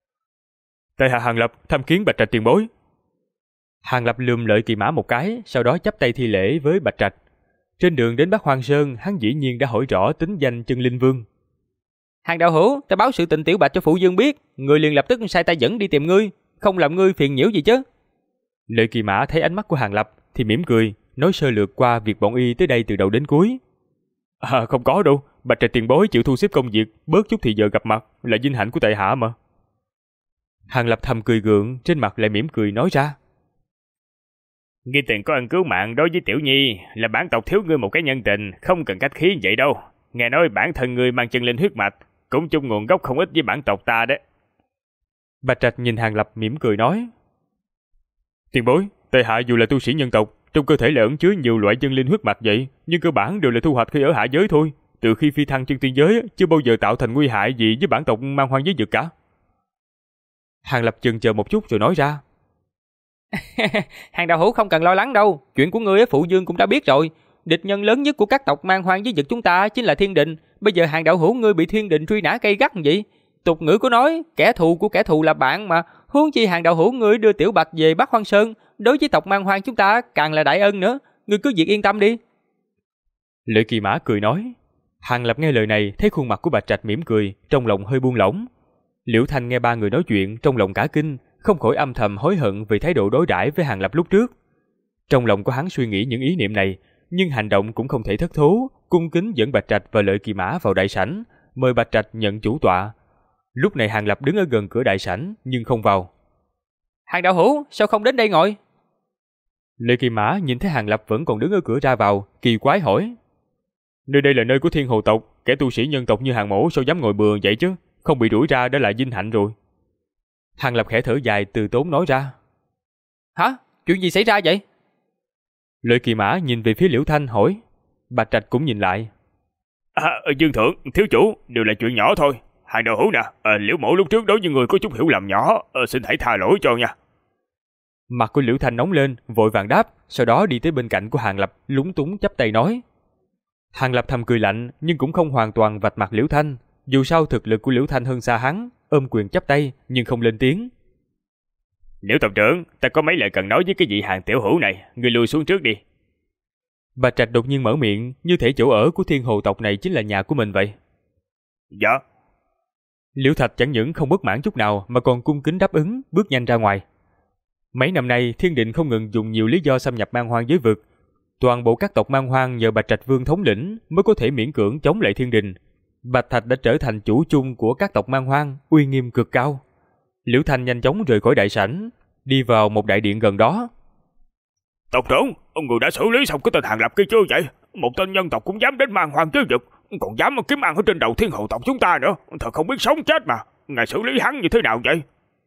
Tại hạ Hàng Lập tham kiến Bạch Trạch tiền bối. Hàng Lập lườm Lợi Kỳ Mã một cái, sau đó chắp tay thi lễ với Bạch Trạch. Trên đường đến Bắc Hoang Sơn, hắn dĩ nhiên đã hỏi rõ tính danh Chân Linh Vương. Hàng đạo hữu, ta báo sự tình Tiểu Bạch cho phụ dương biết, người liền lập tức sai ta dẫn đi tìm ngươi, không làm ngươi phiền nhiễu gì chứ. Lợi Kỳ Mã thấy ánh mắt của Hàng Lập thì mỉm cười, nói sơ lược qua việc bọn y tới đây từ đầu đến cuối. Không có đâu, Bạch Trạch tiền bối chịu thu xếp công việc, bớt chút thì giờ gặp mặt là vinh hạnh của tại hạ mà. Hàng Lập thầm cười gượng, trên mặt lại mỉm cười nói ra. Ngươi từng có ân cứu mạng đối với Tiểu Nhi, là bản tộc thiếu ngươi một cái nhân tình, không cần cách khí vậy đâu. Nghe nói bản thân ngươi mang chân linh huyết mạch, cũng chung nguồn gốc không ít với bản tộc ta đấy. Bạch Trạch nhìn Hàng Lập mỉm cười nói. Tiền bối, tại hạ dù là tu sĩ nhân tộc, trong cơ thể lại ẩn chứa nhiều loại chân linh huyết mạch vậy, nhưng cơ bản đều là thu hoạch khi ở hạ giới thôi. Từ khi phi thăng chân tiên giới, chưa bao giờ tạo thành nguy hại gì với bản tộc man hoang giới vực cả. Hàng Lập chần chờ một chút rồi nói ra. Hàng đạo hữu không cần lo lắng đâu, chuyện của ngươi phụ dương cũng đã biết rồi. Địch nhân lớn nhất của các tộc man hoang giới vực chúng ta chính là Thiên Đình. Bây giờ Hàng đạo hữu ngươi bị Thiên Đình truy nã gay gắt vậy. Tục ngữ có nói, kẻ thù của kẻ thù là bạn mà. Huống chi Hàng đạo hữu ngươi đưa Tiểu Bạch về Bắc Hoang Sơn, đối với tộc man hoang chúng ta càng là đại ân nữa. Ngươi cứ việc yên tâm đi. Lợi Kỳ Mã cười nói. Hàng Lập nghe lời này, thấy khuôn mặt của Bạch Trạch mỉm cười, trong lòng hơi buông lỏng. Liễu Thanh nghe ba người nói chuyện, trong lòng cả kinh, không khỏi âm thầm hối hận vì thái độ đối đãi với Hàng Lập lúc trước. Trong lòng của hắn suy nghĩ những ý niệm này, nhưng hành động cũng không thể thất thố, cung kính dẫn Bạch Trạch và Lợi Kỳ Mã vào đại sảnh, mời Bạch Trạch nhận chủ tọa. Lúc này Hàng Lập đứng ở gần cửa đại sảnh nhưng không vào. Hàng đạo hữu, sao không đến đây ngồi? Lợi Kỳ Mã nhìn thấy Hàng Lập vẫn còn đứng ở cửa ra vào, kỳ quái hỏi. Nơi đây là nơi của Thiên Hồ tộc, kẻ tu sĩ nhân tộc như Hàng mỗ sao dám ngồi bừa vậy chứ, không bị đuổi ra đã là vinh hạnh rồi. Hàng Lập khẽ thở dài từ tốn nói ra. Hả? Chuyện gì xảy ra vậy? Lợi Kỳ Mã nhìn về phía Liễu Thanh hỏi. Bạch Trạch cũng nhìn lại. Dương Thượng, thiếu chủ, đều là chuyện nhỏ thôi. Hàng đạo hữu nè, Liễu mỗ lúc trước đối với người có chút hiểu lầm nhỏ, xin hãy tha lỗi cho nha. Mặt của Liễu Thanh nóng lên, vội vàng đáp, sau đó đi tới bên cạnh của Hàng Lập, lúng túng chắp tay nói. Hàng Lập thầm cười lạnh, nhưng cũng không hoàn toàn vạch mặt Liễu Thanh, dù sao thực lực của Liễu Thanh hơn xa hắn, ôm quyền chắp tay nhưng không lên tiếng. Liễu tộc trưởng, ta có mấy lời cần nói với cái vị Hàng tiểu hữu này, ngươi lui xuống trước đi. Bạch Trạch đột nhiên mở miệng, như thể chỗ ở của Thiên Hồ tộc này chính là nhà của mình vậy. Dạ. Liễu Thạch chẳng những không bất mãn chút nào mà còn cung kính đáp ứng, bước nhanh ra ngoài. Mấy năm nay, Thiên Định không ngừng dùng nhiều lý do xâm nhập man hoang giới vực. Toàn bộ các tộc man hoang nhờ Bạch Trạch Vương thống lĩnh mới có thể miễn cưỡng chống lại Thiên Đình. Bạch Thạch đã trở thành chủ chung của các tộc man hoang, uy nghiêm cực cao. Liễu Thanh nhanh chóng rời khỏi đại sảnh, đi vào một đại điện gần đó. Tộc trưởng, ông người đã xử lý xong cái tên Hàng Lập kia chưa vậy? Một tên nhân tộc cũng dám đến man hoang giới vực, còn dám kiếm ăn ở trên đầu Thiên Hồ tộc chúng ta nữa, thật không biết sống chết mà. Ngài xử lý hắn như thế nào vậy?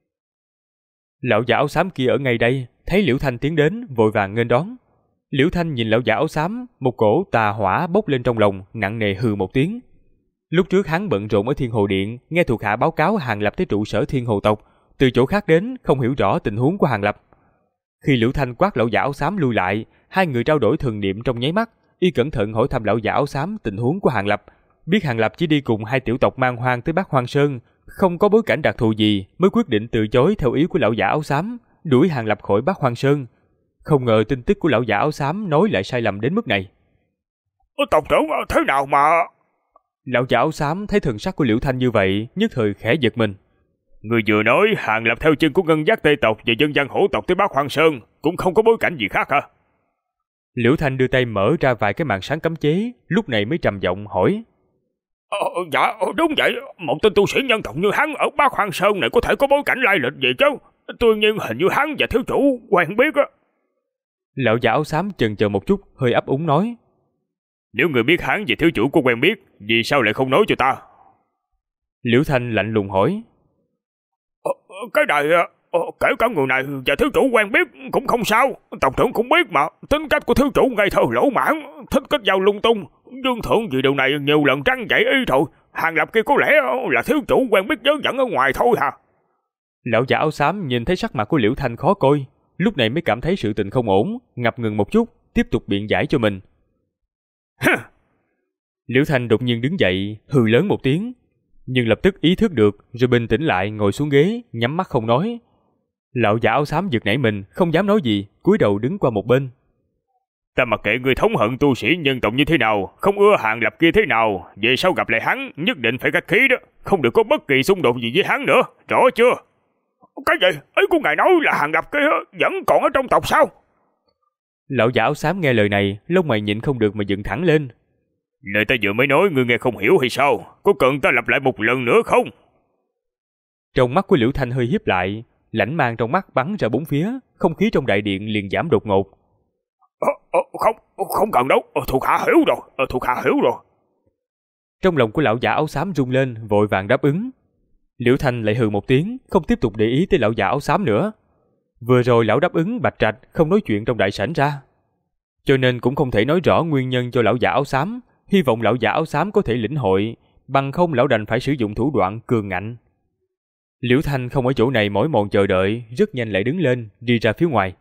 Lão già áo xám kia ở ngay đây, thấy Liễu Thanh tiến đến, vội vàng nghênh đón. Liễu Thanh nhìn lão già áo xám, một cổ tà hỏa bốc lên trong lòng, nặng nề hừ một tiếng. Lúc trước hắn bận rộn ở Thiên Hồ Điện, nghe thuộc hạ báo cáo Hàng Lập tới trụ sở Thiên Hồ tộc, từ chỗ khác đến, không hiểu rõ tình huống của Hàng Lập. Khi Liễu Thanh quát lão già áo xám lui lại, hai người trao đổi thần niệm trong nháy mắt, y cẩn thận hỏi thăm lão già áo xám tình huống của Hàng Lập. Biết Hàng Lập chỉ đi cùng hai tiểu tộc man hoang tới Bắc Hoang Sơn, không có bối cảnh đặc thù gì, mới quyết định từ chối theo ý của lão già áo xám, đuổi Hàng Lập khỏi Bắc Hoang Sơn. Không ngờ tin tức của lão già áo xám nói lại sai lầm đến mức này. Tộc trưởng, thế nào mà... Lão già áo xám thấy thần sắc của Liễu Thanh như vậy, nhất thời khẽ giật mình. Người vừa nói Hàng Lập theo chân của ngân giác Tây tộc và dân gian hổ tộc tới Bắc Hoang Sơn, cũng không có bối cảnh gì khác hả? Liễu Thanh đưa tay mở ra vài cái màn sáng cấm chế, lúc này mới trầm giọng hỏi. Dạ, đúng vậy, một tên tu sĩ nhân tộc như hắn ở Bắc Hoang Sơn này có thể có bối cảnh lai lịch gì chứ? Tuy nhiên hình như hắn và thiếu chủ quen biết á. Lão già áo xám chần chờ một chút, hơi ấp úng nói. Nếu người biết hắn và thiếu chủ có quen biết, vì sao lại không nói cho ta? Liễu Thanh lạnh lùng hỏi. Cái này Kể cả người này và thiếu chủ quen biết cũng không sao. Tộc trưởng cũng biết mà, tính cách của thiếu chủ ngây thơ lỗ mãn, thích kết giao lung tung. Dương thượng vì điều này nhiều lần trăn dậy y rồi. Hàng Lập kia có lẽ là thiếu chủ quen biết vớ vẩn ở ngoài thôi hả? Lão già áo xám nhìn thấy sắc mặt của Liễu Thanh khó coi, lúc này mới cảm thấy sự tình không ổn, ngập ngừng một chút, tiếp tục biện giải cho mình. Liễu Thanh đột nhiên đứng dậy, hừ lớn một tiếng, nhưng lập tức ý thức được, rồi bình tĩnh lại ngồi xuống ghế, nhắm mắt không nói. Lão già áo xám giật nảy mình, không dám nói gì, cúi đầu đứng qua một bên. Ta mặc kệ người thống hận tu sĩ nhân tộc như thế nào, không ưa Hàng Lập kia thế nào, về sau gặp lại hắn nhất định phải khách khí đó, không được có bất kỳ xung đột gì với hắn nữa, rõ chưa? Cái gì? Ý của ngài nói là Hàng Lập kia vẫn còn ở trong tộc sao? Lão già áo xám nghe lời này, lông mày nhịn không được mà dựng thẳng lên. Lời ta vừa mới nói ngươi nghe không hiểu hay sao? Có cần ta lặp lại một lần nữa không? Trong mắt của Liễu Thanh hơi híp lại, lãnh mang trong mắt bắn ra bốn phía, không khí trong đại điện liền giảm đột ngột. Không cần đâu, thuộc hạ hiểu rồi, thuộc hạ hiểu rồi. Trong lòng của lão già áo xám rung lên, vội vàng đáp ứng. Liễu Thanh lại hừ một tiếng, không tiếp tục để ý tới lão già áo xám nữa. Vừa rồi lão đáp ứng Bạch Trạch không nói chuyện trong đại sảnh ra, cho nên cũng không thể nói rõ nguyên nhân cho lão già áo xám. Hy vọng lão già áo xám có thể lĩnh hội, bằng không lão đành phải sử dụng thủ đoạn cường ngạnh. Liễu Thanh không ở chỗ này mỏi mòn chờ đợi, rất nhanh lại đứng lên, đi ra phía ngoài.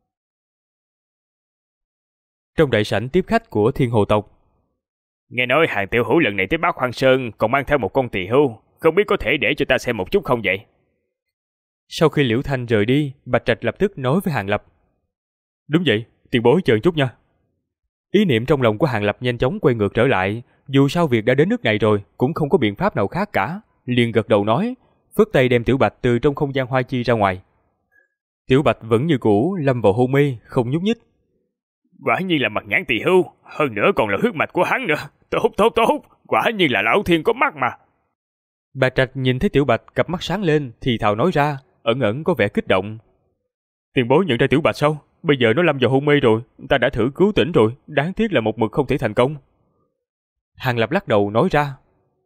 Trong đại sảnh tiếp khách của Thiên Hồ tộc. Nghe nói Hàng tiểu hữu lần này tới Bác Hoang Sơn còn mang theo một con tỳ hưu, không biết có thể để cho ta xem một chút không vậy? Sau khi Liễu Thanh rời đi, Bạch Trạch lập tức nói với Hàng Lập. Đúng vậy, tiền bối chờ chút nha. Ý niệm trong lòng của Hàng Lập nhanh chóng quay ngược trở lại, dù sao việc đã đến nước này rồi, cũng không có biện pháp nào khác cả, liền gật đầu nói, phất tay đem Tiểu Bạch từ trong không gian hoa chi ra ngoài. Tiểu Bạch vẫn như cũ lâm vào hôn mê, không nhúc nhích. Quả nhiên là Mặt Nhãn tỳ hưu, hơn nữa còn là huyết mạch của hắn nữa. Tốt, quả nhiên là lão thiên có mắt mà. Bạch Trạch nhìn thấy Tiểu Bạch cặp mắt sáng lên, thì thào nói ra, ẩn ẩn có vẻ kích động. Tiền bối nhận ra Tiểu Bạch sao? Bây giờ nó lâm vào hôn mê rồi, ta đã thử cứu tỉnh rồi, đáng tiếc là một mực không thể thành công. Hàng Lập lắc đầu nói ra.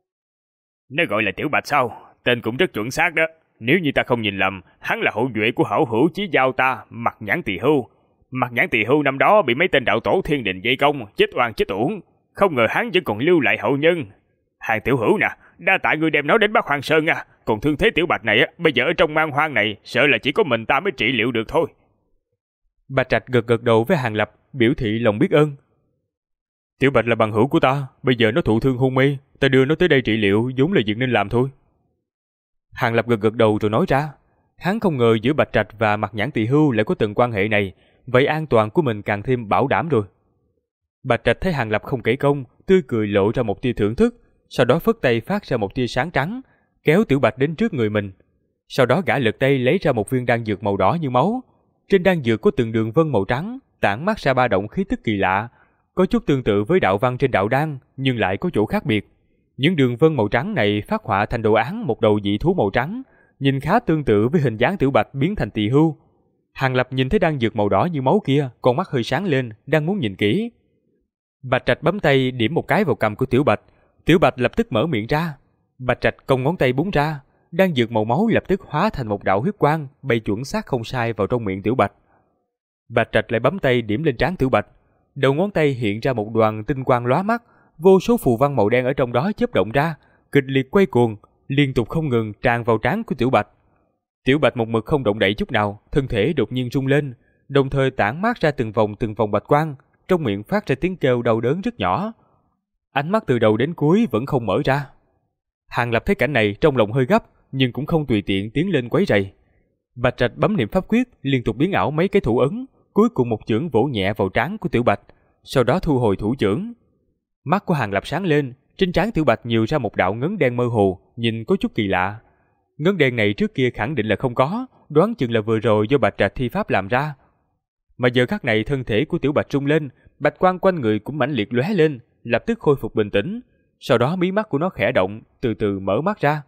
Nó gọi là Tiểu Bạch sao? Tên cũng rất chuẩn xác đó. Nếu như ta không nhìn lầm, hắn là hậu duệ của hảo hữu chí giao ta, Mặt Nhãn tỳ hưu. Mặt Nhãn tỳ hưu năm đó bị mấy tên đạo tổ thiên đình vây công, chết oan chết uổng. Không ngờ hắn vẫn còn lưu lại hậu nhân. Hàng tiểu hữu nè, đa tạ ngươi đem nó đến Bác Hoang Sơn nha. Còn thương thế Tiểu Bạch này bây giờ ở trong man hoang này, sợ là chỉ có mình ta mới trị liệu được thôi. Bạch Trạch gật đầu với Hàng Lập, biểu thị lòng biết ơn. Tiểu Bạch là bằng hữu của ta, bây giờ nó thụ thương hôn mê, ta đưa nó tới đây trị liệu vốn là việc nên làm thôi. Hàng Lập gật đầu rồi nói ra, hắn không ngờ giữa Bạch Trạch và Mặt Nhãn tỳ hưu lại có từng quan hệ này, vậy an toàn của mình càng thêm bảo đảm rồi. Bạch Trạch thấy Hàng Lập không kể công, tươi cười lộ ra một tia thưởng thức, sau đó phất tay phát ra một tia sáng trắng, kéo Tiểu Bạch đến trước người mình. Sau đó gã lật tay lấy ra một viên đan dược màu đỏ như máu. Trên đan dược có từng đường vân màu trắng, tản mát ra ba động khí tức kỳ lạ, có chút tương tự với đạo văn trên đạo đan, nhưng lại có chỗ khác biệt. Những đường vân màu trắng này phát họa thành đồ án một đầu dị thú màu trắng, nhìn khá tương tự với hình dáng Tiểu Bạch biến thành tỳ hưu. Hàng Lập nhìn thấy đan dược màu đỏ như máu kia, con mắt hơi sáng lên, đang muốn nhìn kỹ. Bạch Trạch bấm tay điểm một cái vào cằm của Tiểu Bạch, Tiểu Bạch lập tức mở miệng ra. Bạch Trạch cong ngón tay búng ra, đan dược màu máu lập tức hóa thành một đạo huyết quang, bay chuẩn xác không sai vào trong miệng Tiểu Bạch. Bạch Trạch lại bấm tay điểm lên trán Tiểu Bạch, đầu ngón tay hiện ra một đoàn tinh quang lóa mắt, vô số phù văn màu đen ở trong đó chớp động ra, kịch liệt quay cuồng, liên tục không ngừng tràn vào trán của Tiểu Bạch. Tiểu Bạch một mực không động đậy chút nào, thân thể đột nhiên rung lên, đồng thời tản mát ra từng vòng bạch quang, trong miệng phát ra tiếng kêu đau đớn rất nhỏ. Ánh mắt từ đầu đến cuối vẫn không mở ra. Hàng Lập thấy cảnh này trong lòng hơi gấp, nhưng cũng không tùy tiện tiến lên quấy rầy. Bạch Trạch bấm niệm pháp quyết, liên tục biến ảo mấy cái thủ ấn, cuối cùng một chưởng vỗ nhẹ vào trán của Tiểu Bạch, sau đó thu hồi thủ chưởng. Mắt của Hàng Lập sáng lên, trên trán Tiểu Bạch nhiều ra một đạo ngấn đen mơ hồ, nhìn có chút kỳ lạ. Ngấn đen này trước kia khẳng định là không có, đoán chừng là vừa rồi do Bạch Trạch thi pháp làm ra. Mà giờ khắc này thân thể của Tiểu Bạch rung lên, bạch quang quanh người cũng mãnh liệt lóe lên, lập tức khôi phục bình tĩnh. Sau đó mí mắt của nó khẽ động, từ từ mở mắt ra.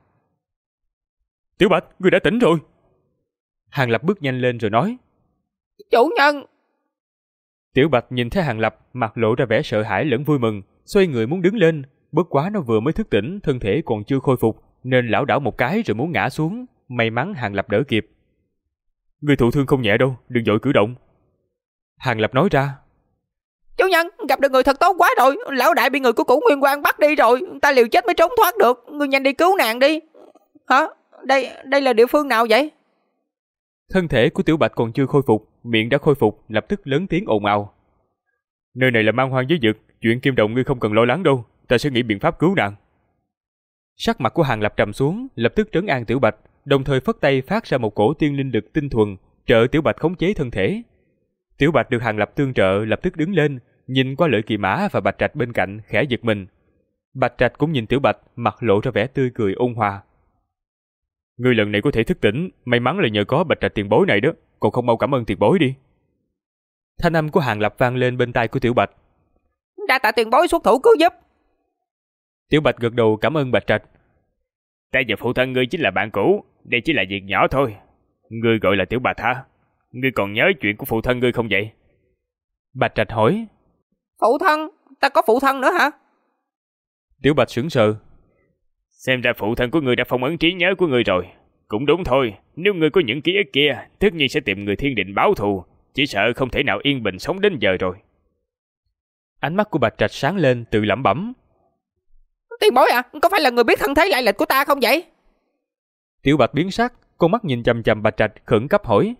Tiểu Bạch, ngươi đã tỉnh rồi. Hàng Lập bước nhanh lên rồi nói. Chủ nhân! Tiểu Bạch nhìn thấy Hàng Lập, mặt lộ ra vẻ sợ hãi lẫn vui mừng, xoay người muốn đứng lên, bất quá nó vừa mới thức tỉnh, thân thể còn chưa khôi phục, nên lảo đảo một cái rồi muốn ngã xuống, may mắn Hàng Lập đỡ kịp. Ngươi thụ thương không nhẹ đâu, đừng vội cử động. Hàng Lập nói ra. Chủ nhân, gặp được người thật tốt quá rồi. Lão đại bị người của Cửu Nguyên Quang bắt đi rồi. Ta liều chết mới trốn thoát được. Ngươi nhanh đi cứu nàng đi. Hả? Đây là địa phương nào vậy? Thân thể của Tiểu Bạch còn chưa khôi phục, miệng đã khôi phục, lập tức lớn tiếng ồn ào. Nơi này là man hoang giới vực, chuyện Kim Đồng ngươi không cần lo lắng đâu, ta sẽ nghĩ biện pháp cứu nàng. Sắc mặt của Hàng Lập trầm xuống, lập tức trấn an Tiểu Bạch, đồng thời phất tay phát ra một cổ tiên linh lực tinh thuần, trợ Tiểu Bạch khống chế thân thể. Tiểu Bạch được Hàng Lập tương trợ, lập tức đứng lên, nhìn qua Lợi Kỳ Mã và Bạch Trạch bên cạnh, khẽ giật mình. Bạch Trạch cũng nhìn Tiểu Bạch, mặt lộ ra vẻ tươi cười ôn hòa. Ngươi lần này có thể thức tỉnh, may mắn là nhờ có Bạch Trạch tiền bối này đó, còn không mau cảm ơn tiền bối đi. Thanh âm của Hàng Lập vang lên bên tai của Tiểu Bạch. Đa tạ tiền bối xuất thủ cứu giúp. Tiểu Bạch gật đầu cảm ơn Bạch Trạch. Ta và phụ thân ngươi chính là bạn cũ, đây chỉ là việc nhỏ thôi. Ngươi gọi là Tiểu Bạch hả? Ngươi còn nhớ chuyện của phụ thân ngươi không vậy? Bạch Trạch hỏi. Phụ thân? Ta có phụ thân nữa hả? Tiểu Bạch sững sờ. Xem ra phụ thân của ngươi đã phong ấn trí nhớ của ngươi rồi. Cũng đúng thôi, nếu ngươi có những ký ức kia, tất nhiên sẽ tìm người thiên định báo thù, chỉ sợ không thể nào yên bình sống đến giờ rồi. Ánh mắt của Bạch Trạch sáng lên, tự lẩm bẩm. Tiền bối à, có phải là người biết thân thế lai lịch của ta không vậy? Tiểu Bạch biến sắc, con mắt nhìn chằm chằm Bạch Trạch khẩn cấp hỏi.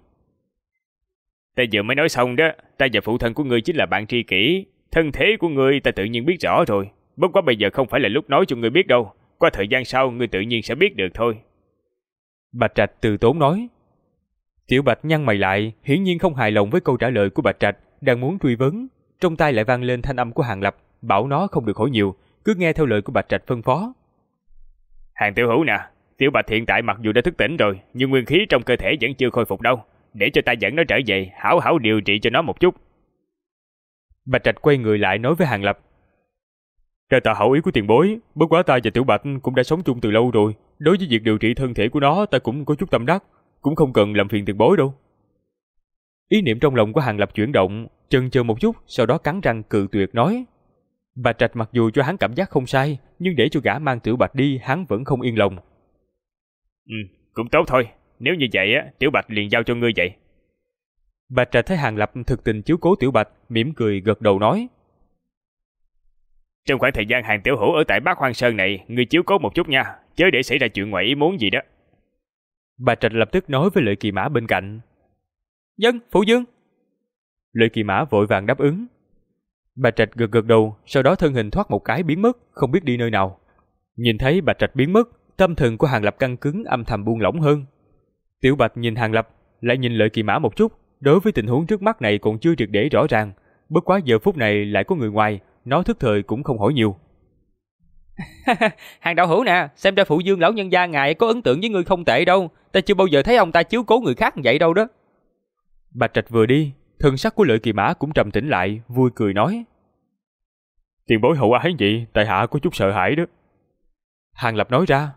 Ta vừa mới nói xong đó, ta và phụ thân của ngươi chính là bạn tri kỷ, thân thế của ngươi ta tự nhiên biết rõ rồi, bất quá bây giờ không phải là lúc nói cho ngươi biết đâu, qua thời gian sau ngươi tự nhiên sẽ biết được thôi. Bạch Trạch từ tốn nói. Tiểu Bạch nhăn mày lại, hiển nhiên không hài lòng với câu trả lời của Bạch Trạch, đang muốn truy vấn, trong tai lại vang lên thanh âm của Hàng Lập, bảo nó không được hỏi nhiều, cứ nghe theo lời của Bạch Trạch phân phó. Hàng tiểu hữu nè, Tiểu Bạch hiện tại mặc dù đã thức tỉnh rồi, nhưng nguyên khí trong cơ thể vẫn chưa khôi phục đâu, để cho ta dẫn nó trở về, hảo hảo điều trị cho nó một chút. Bạch Trạch quay người lại nói với Hàng Lập. Ra tạ hảo ý của tiền bối, bất quá ta và Tiểu Bạch cũng đã sống chung từ lâu rồi, đối với việc điều trị thân thể của nó ta cũng có chút tâm đắc, cũng không cần làm phiền tiền bối đâu. Ý niệm trong lòng của Hàng Lập chuyển động, chần chờ một chút, sau đó cắn răng cự tuyệt nói. Bạch Trạch mặc dù cho hắn cảm giác không sai, nhưng để cho gã mang Tiểu Bạch đi, hắn vẫn không yên lòng. Cũng tốt thôi, nếu như vậy á, Tiểu Bạch liền giao cho ngươi vậy. Bạch Trạch thấy Hàng Lập thực tình chiếu cố Tiểu Bạch, mỉm cười gật đầu nói. Trong khoảng thời gian Hàng tiểu hữu ở tại Bát Hoang Sơn này, ngươi chiếu cố một chút nha, chớ để xảy ra chuyện ngoài ý muốn gì đó. Bạch Trạch lập tức nói với Lợi Kỳ Mã bên cạnh. Dân, phụ dương. Lợi Kỳ Mã vội vàng đáp ứng. Bạch Trạch gật gật đầu, sau đó thân hình thoát một cái biến mất, không biết đi nơi nào. Nhìn thấy Bạch Trạch biến mất, tâm thần của Hàng Lập căng cứng âm thầm buông lỏng hơn. Tiểu Bạch nhìn Hàng Lập, lại nhìn Lợi Kỳ Mã một chút, đối với tình huống trước mắt này còn chưa triệt để rõ ràng, bất quá giờ phút này lại có người ngoài, nó thức thời cũng không hỏi nhiều. Hàng đạo hữu nè, xem ra phụ dương lão nhân gia ngài có ấn tượng với ngươi không tệ đâu, ta chưa bao giờ thấy ông ta chiếu cố người khác vậy đâu đó. Bạch Trạch vừa đi, thân sắc của Lợi Kỳ Mã cũng trầm tĩnh lại, vui cười nói. Tiền bối hậu ái vậy, tại hạ có chút sợ hãi đó. Hàng Lập nói ra.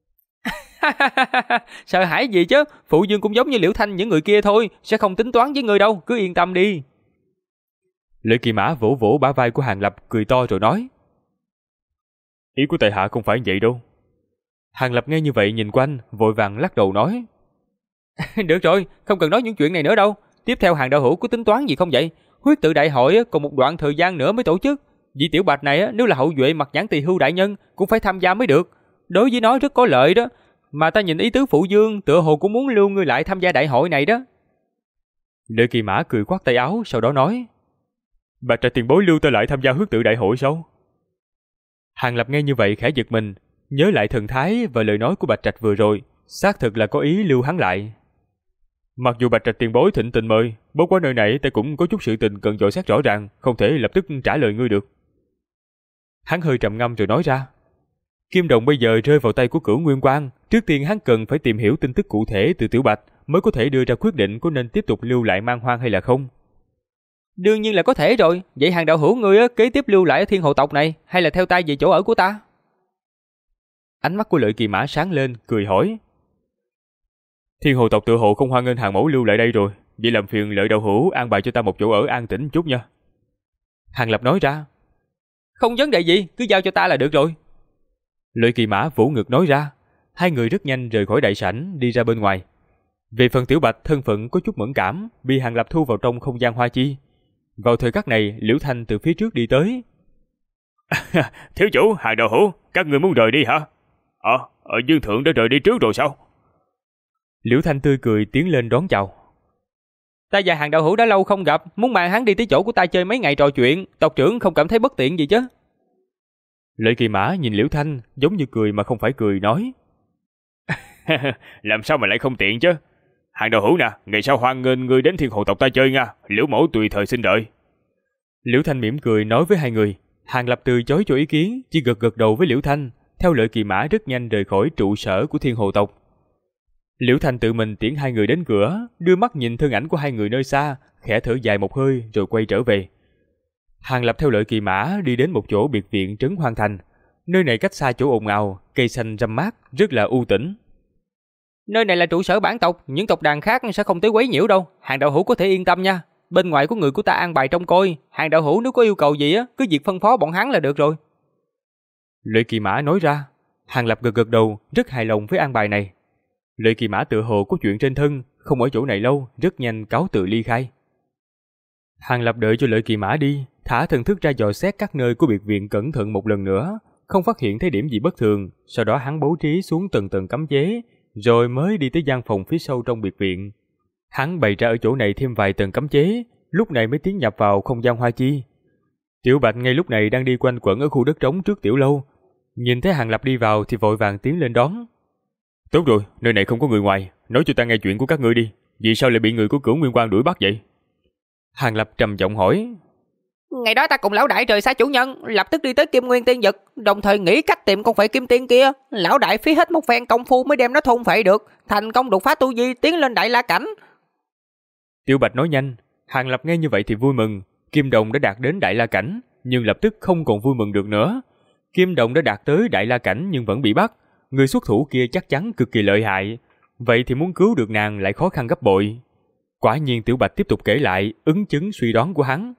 Sợ hãi gì chứ, phụ dương cũng giống như Liễu Thanh những người kia thôi, sẽ không tính toán với ngươi đâu, cứ yên tâm đi. Lợi Kỳ Mã vỗ vỗ bả vai của Hàng Lập, cười to rồi nói. Ý của tại hạ không phải vậy đâu. Hàng Lập nghe như vậy nhìn quanh, vội vàng lắc đầu nói. Được rồi, không cần nói những chuyện này nữa đâu. Tiếp theo Hàng đạo hữu có tính toán gì không vậy? Huyết tự đại hội còn một đoạn thời gian nữa mới tổ chức. Vị Tiểu Bạch này nếu là hậu duệ Mặt Nhãn Tỳ Hưu đại nhân cũng phải tham gia mới được. Đối với nó rất có lợi đó. Mà ta nhìn ý tứ phụ dương tựa hồ cũng muốn lưu ngươi lại tham gia đại hội này đó. Lợi Kỳ Mã cười khoát tay áo, sau đó nói. Bạch Trạch tiền bối lưu ta lại tham gia huyết tự đại hội sao? Hàng Lập nghe như vậy khẽ giật mình, nhớ lại thần thái và lời nói của Bạch Trạch vừa rồi, xác thực là có ý lưu hắn lại. Mặc dù Bạch Trạch tiền bối thịnh tình mời, bất quá nơi này ta cũng có chút sự tình cần dò xét rõ ràng, không thể lập tức trả lời ngươi được. Hắn hơi trầm ngâm rồi nói ra. Kim Đồng bây giờ rơi vào tay của Cửu Nguyên Quang, trước tiên hắn cần phải tìm hiểu tin tức cụ thể từ Tiểu Bạch mới có thể đưa ra quyết định có nên tiếp tục lưu lại Man Hoang hay là không. Đương nhiên là có thể rồi, vậy Hàng đạo hữu ngươi kế tiếp lưu lại ở Thiên Hồ tộc này hay là theo ta về chỗ ở của ta? Ánh mắt của Lợi Kỳ Mã sáng lên, cười hỏi. Thiên Hồ tộc tự hồ không hoan nghênh Hàng mẫu lưu lại đây rồi, vậy làm phiền Lợi đạo hữu an bài cho ta một chỗ ở an tĩnh chút nha. Hàng Lập nói ra. Không vấn đề gì, cứ giao cho ta là được rồi. Lợi Kỳ Mã vỗ ngực nói ra. Hai người rất nhanh rời khỏi đại sảnh đi ra bên ngoài. Về phần Tiểu Bạch, thân phận có chút mẫn cảm, bị Hàng Lập thu vào trong không gian hoa chi. Vào thời khắc này, Liễu Thanh từ phía trước đi tới. Thiếu chủ, Hàng đạo hữu, các người muốn rời đi hả? Dương thượng đã rời đi trước rồi sao? Liễu Thanh tươi cười tiến lên đón chào. Ta và Hàng đạo hữu đã lâu không gặp, muốn mang hắn đi tới chỗ của ta chơi mấy ngày trò chuyện, tộc trưởng không cảm thấy bất tiện gì chứ? Lợi Kỳ Mã nhìn Liễu Thanh giống như cười mà không phải cười, nói. Làm sao mà lại không tiện chứ? Hàng đạo hữu nè, ngày sau hoan nghênh ngươi đến Thiên Hồ tộc ta chơi nha, Liễu mẫu tùy thời xin đợi. Liễu Thanh mỉm cười nói với hai người. Hàng Lập từ chối cho ý kiến, chỉ gật gật đầu với Liễu Thanh, theo Lợi Kỳ Mã rất nhanh rời khỏi trụ sở của Thiên Hồ tộc. Liễu Thanh tự mình tiễn hai người đến cửa, đưa mắt nhìn thân ảnh của hai người nơi xa, khẽ thở dài một hơi rồi quay trở về. Hàng Lập theo Lợi Kỳ Mã đi đến một chỗ biệt viện trấn Hoang Thành. Nơi này cách xa chỗ ồn ào, cây xanh râm mát, rất là u tĩnh. Nơi này là trụ sở bản tộc, những tộc đàn khác sẽ không tới quấy nhiễu đâu. Hàng đạo hữu có thể yên tâm nha. Bên ngoài có người của ta an bài trông coi. Hàng đạo hữu nếu có yêu cầu gì cứ việc phân phó bọn hắn là được rồi. Lợi Kỳ Mã nói ra. Hàng Lập gật gật đầu, rất hài lòng với an bài này. Lợi Kỳ Mã tự hồ có chuyện trên thân, không ở chỗ này lâu, rất nhanh cáo từ ly khai. Hàng Lập đợi cho Lợi Kỳ Mã đi, thả thần thức ra dò xét các nơi của biệt viện cẩn thận một lần nữa, không phát hiện thấy điểm gì bất thường. Sau đó hắn bố trí xuống tầng tầng cấm chế, rồi mới đi tới gian phòng phía sau trong biệt viện. Hắn bày ra ở chỗ này thêm vài tầng cấm chế, lúc này mới tiến nhập vào không gian hoa chi. Tiểu Bạch ngay lúc này đang đi quanh quẩn ở khu đất trống trước tiểu lâu, nhìn thấy Hàng Lập đi vào thì vội vàng tiến lên đón. Tốt rồi, nơi này không có người ngoài, nói cho ta nghe chuyện của các ngươi đi. Vì sao lại bị người của Cửu Nguyên Quang đuổi bắt vậy? Hàng Lập trầm giọng hỏi. Ngày đó ta cùng lão đại rời xa chủ nhân, lập tức đi tới Kim Nguyên Tiên Vực, đồng thời nghĩ cách tìm con phệ kim tiên kia. Lão đại phí hết một phen công phu mới đem nó thôn phệ được, thành công đột phá tu vi, tiến lên Đại La cảnh. Tiểu Bạch nói nhanh. Hàng Lập nghe như vậy thì vui mừng. Kim Đồng đã đạt đến Đại La cảnh, nhưng lập tức không còn vui mừng được nữa. Kim Đồng đã đạt tới Đại La cảnh nhưng vẫn bị bắt. Người xuất thủ kia chắc chắn cực kỳ lợi hại, vậy thì muốn cứu được nàng lại khó khăn gấp bội. Quả nhiên Tiểu Bạch tiếp tục kể lại ứng chứng suy đoán của hắn.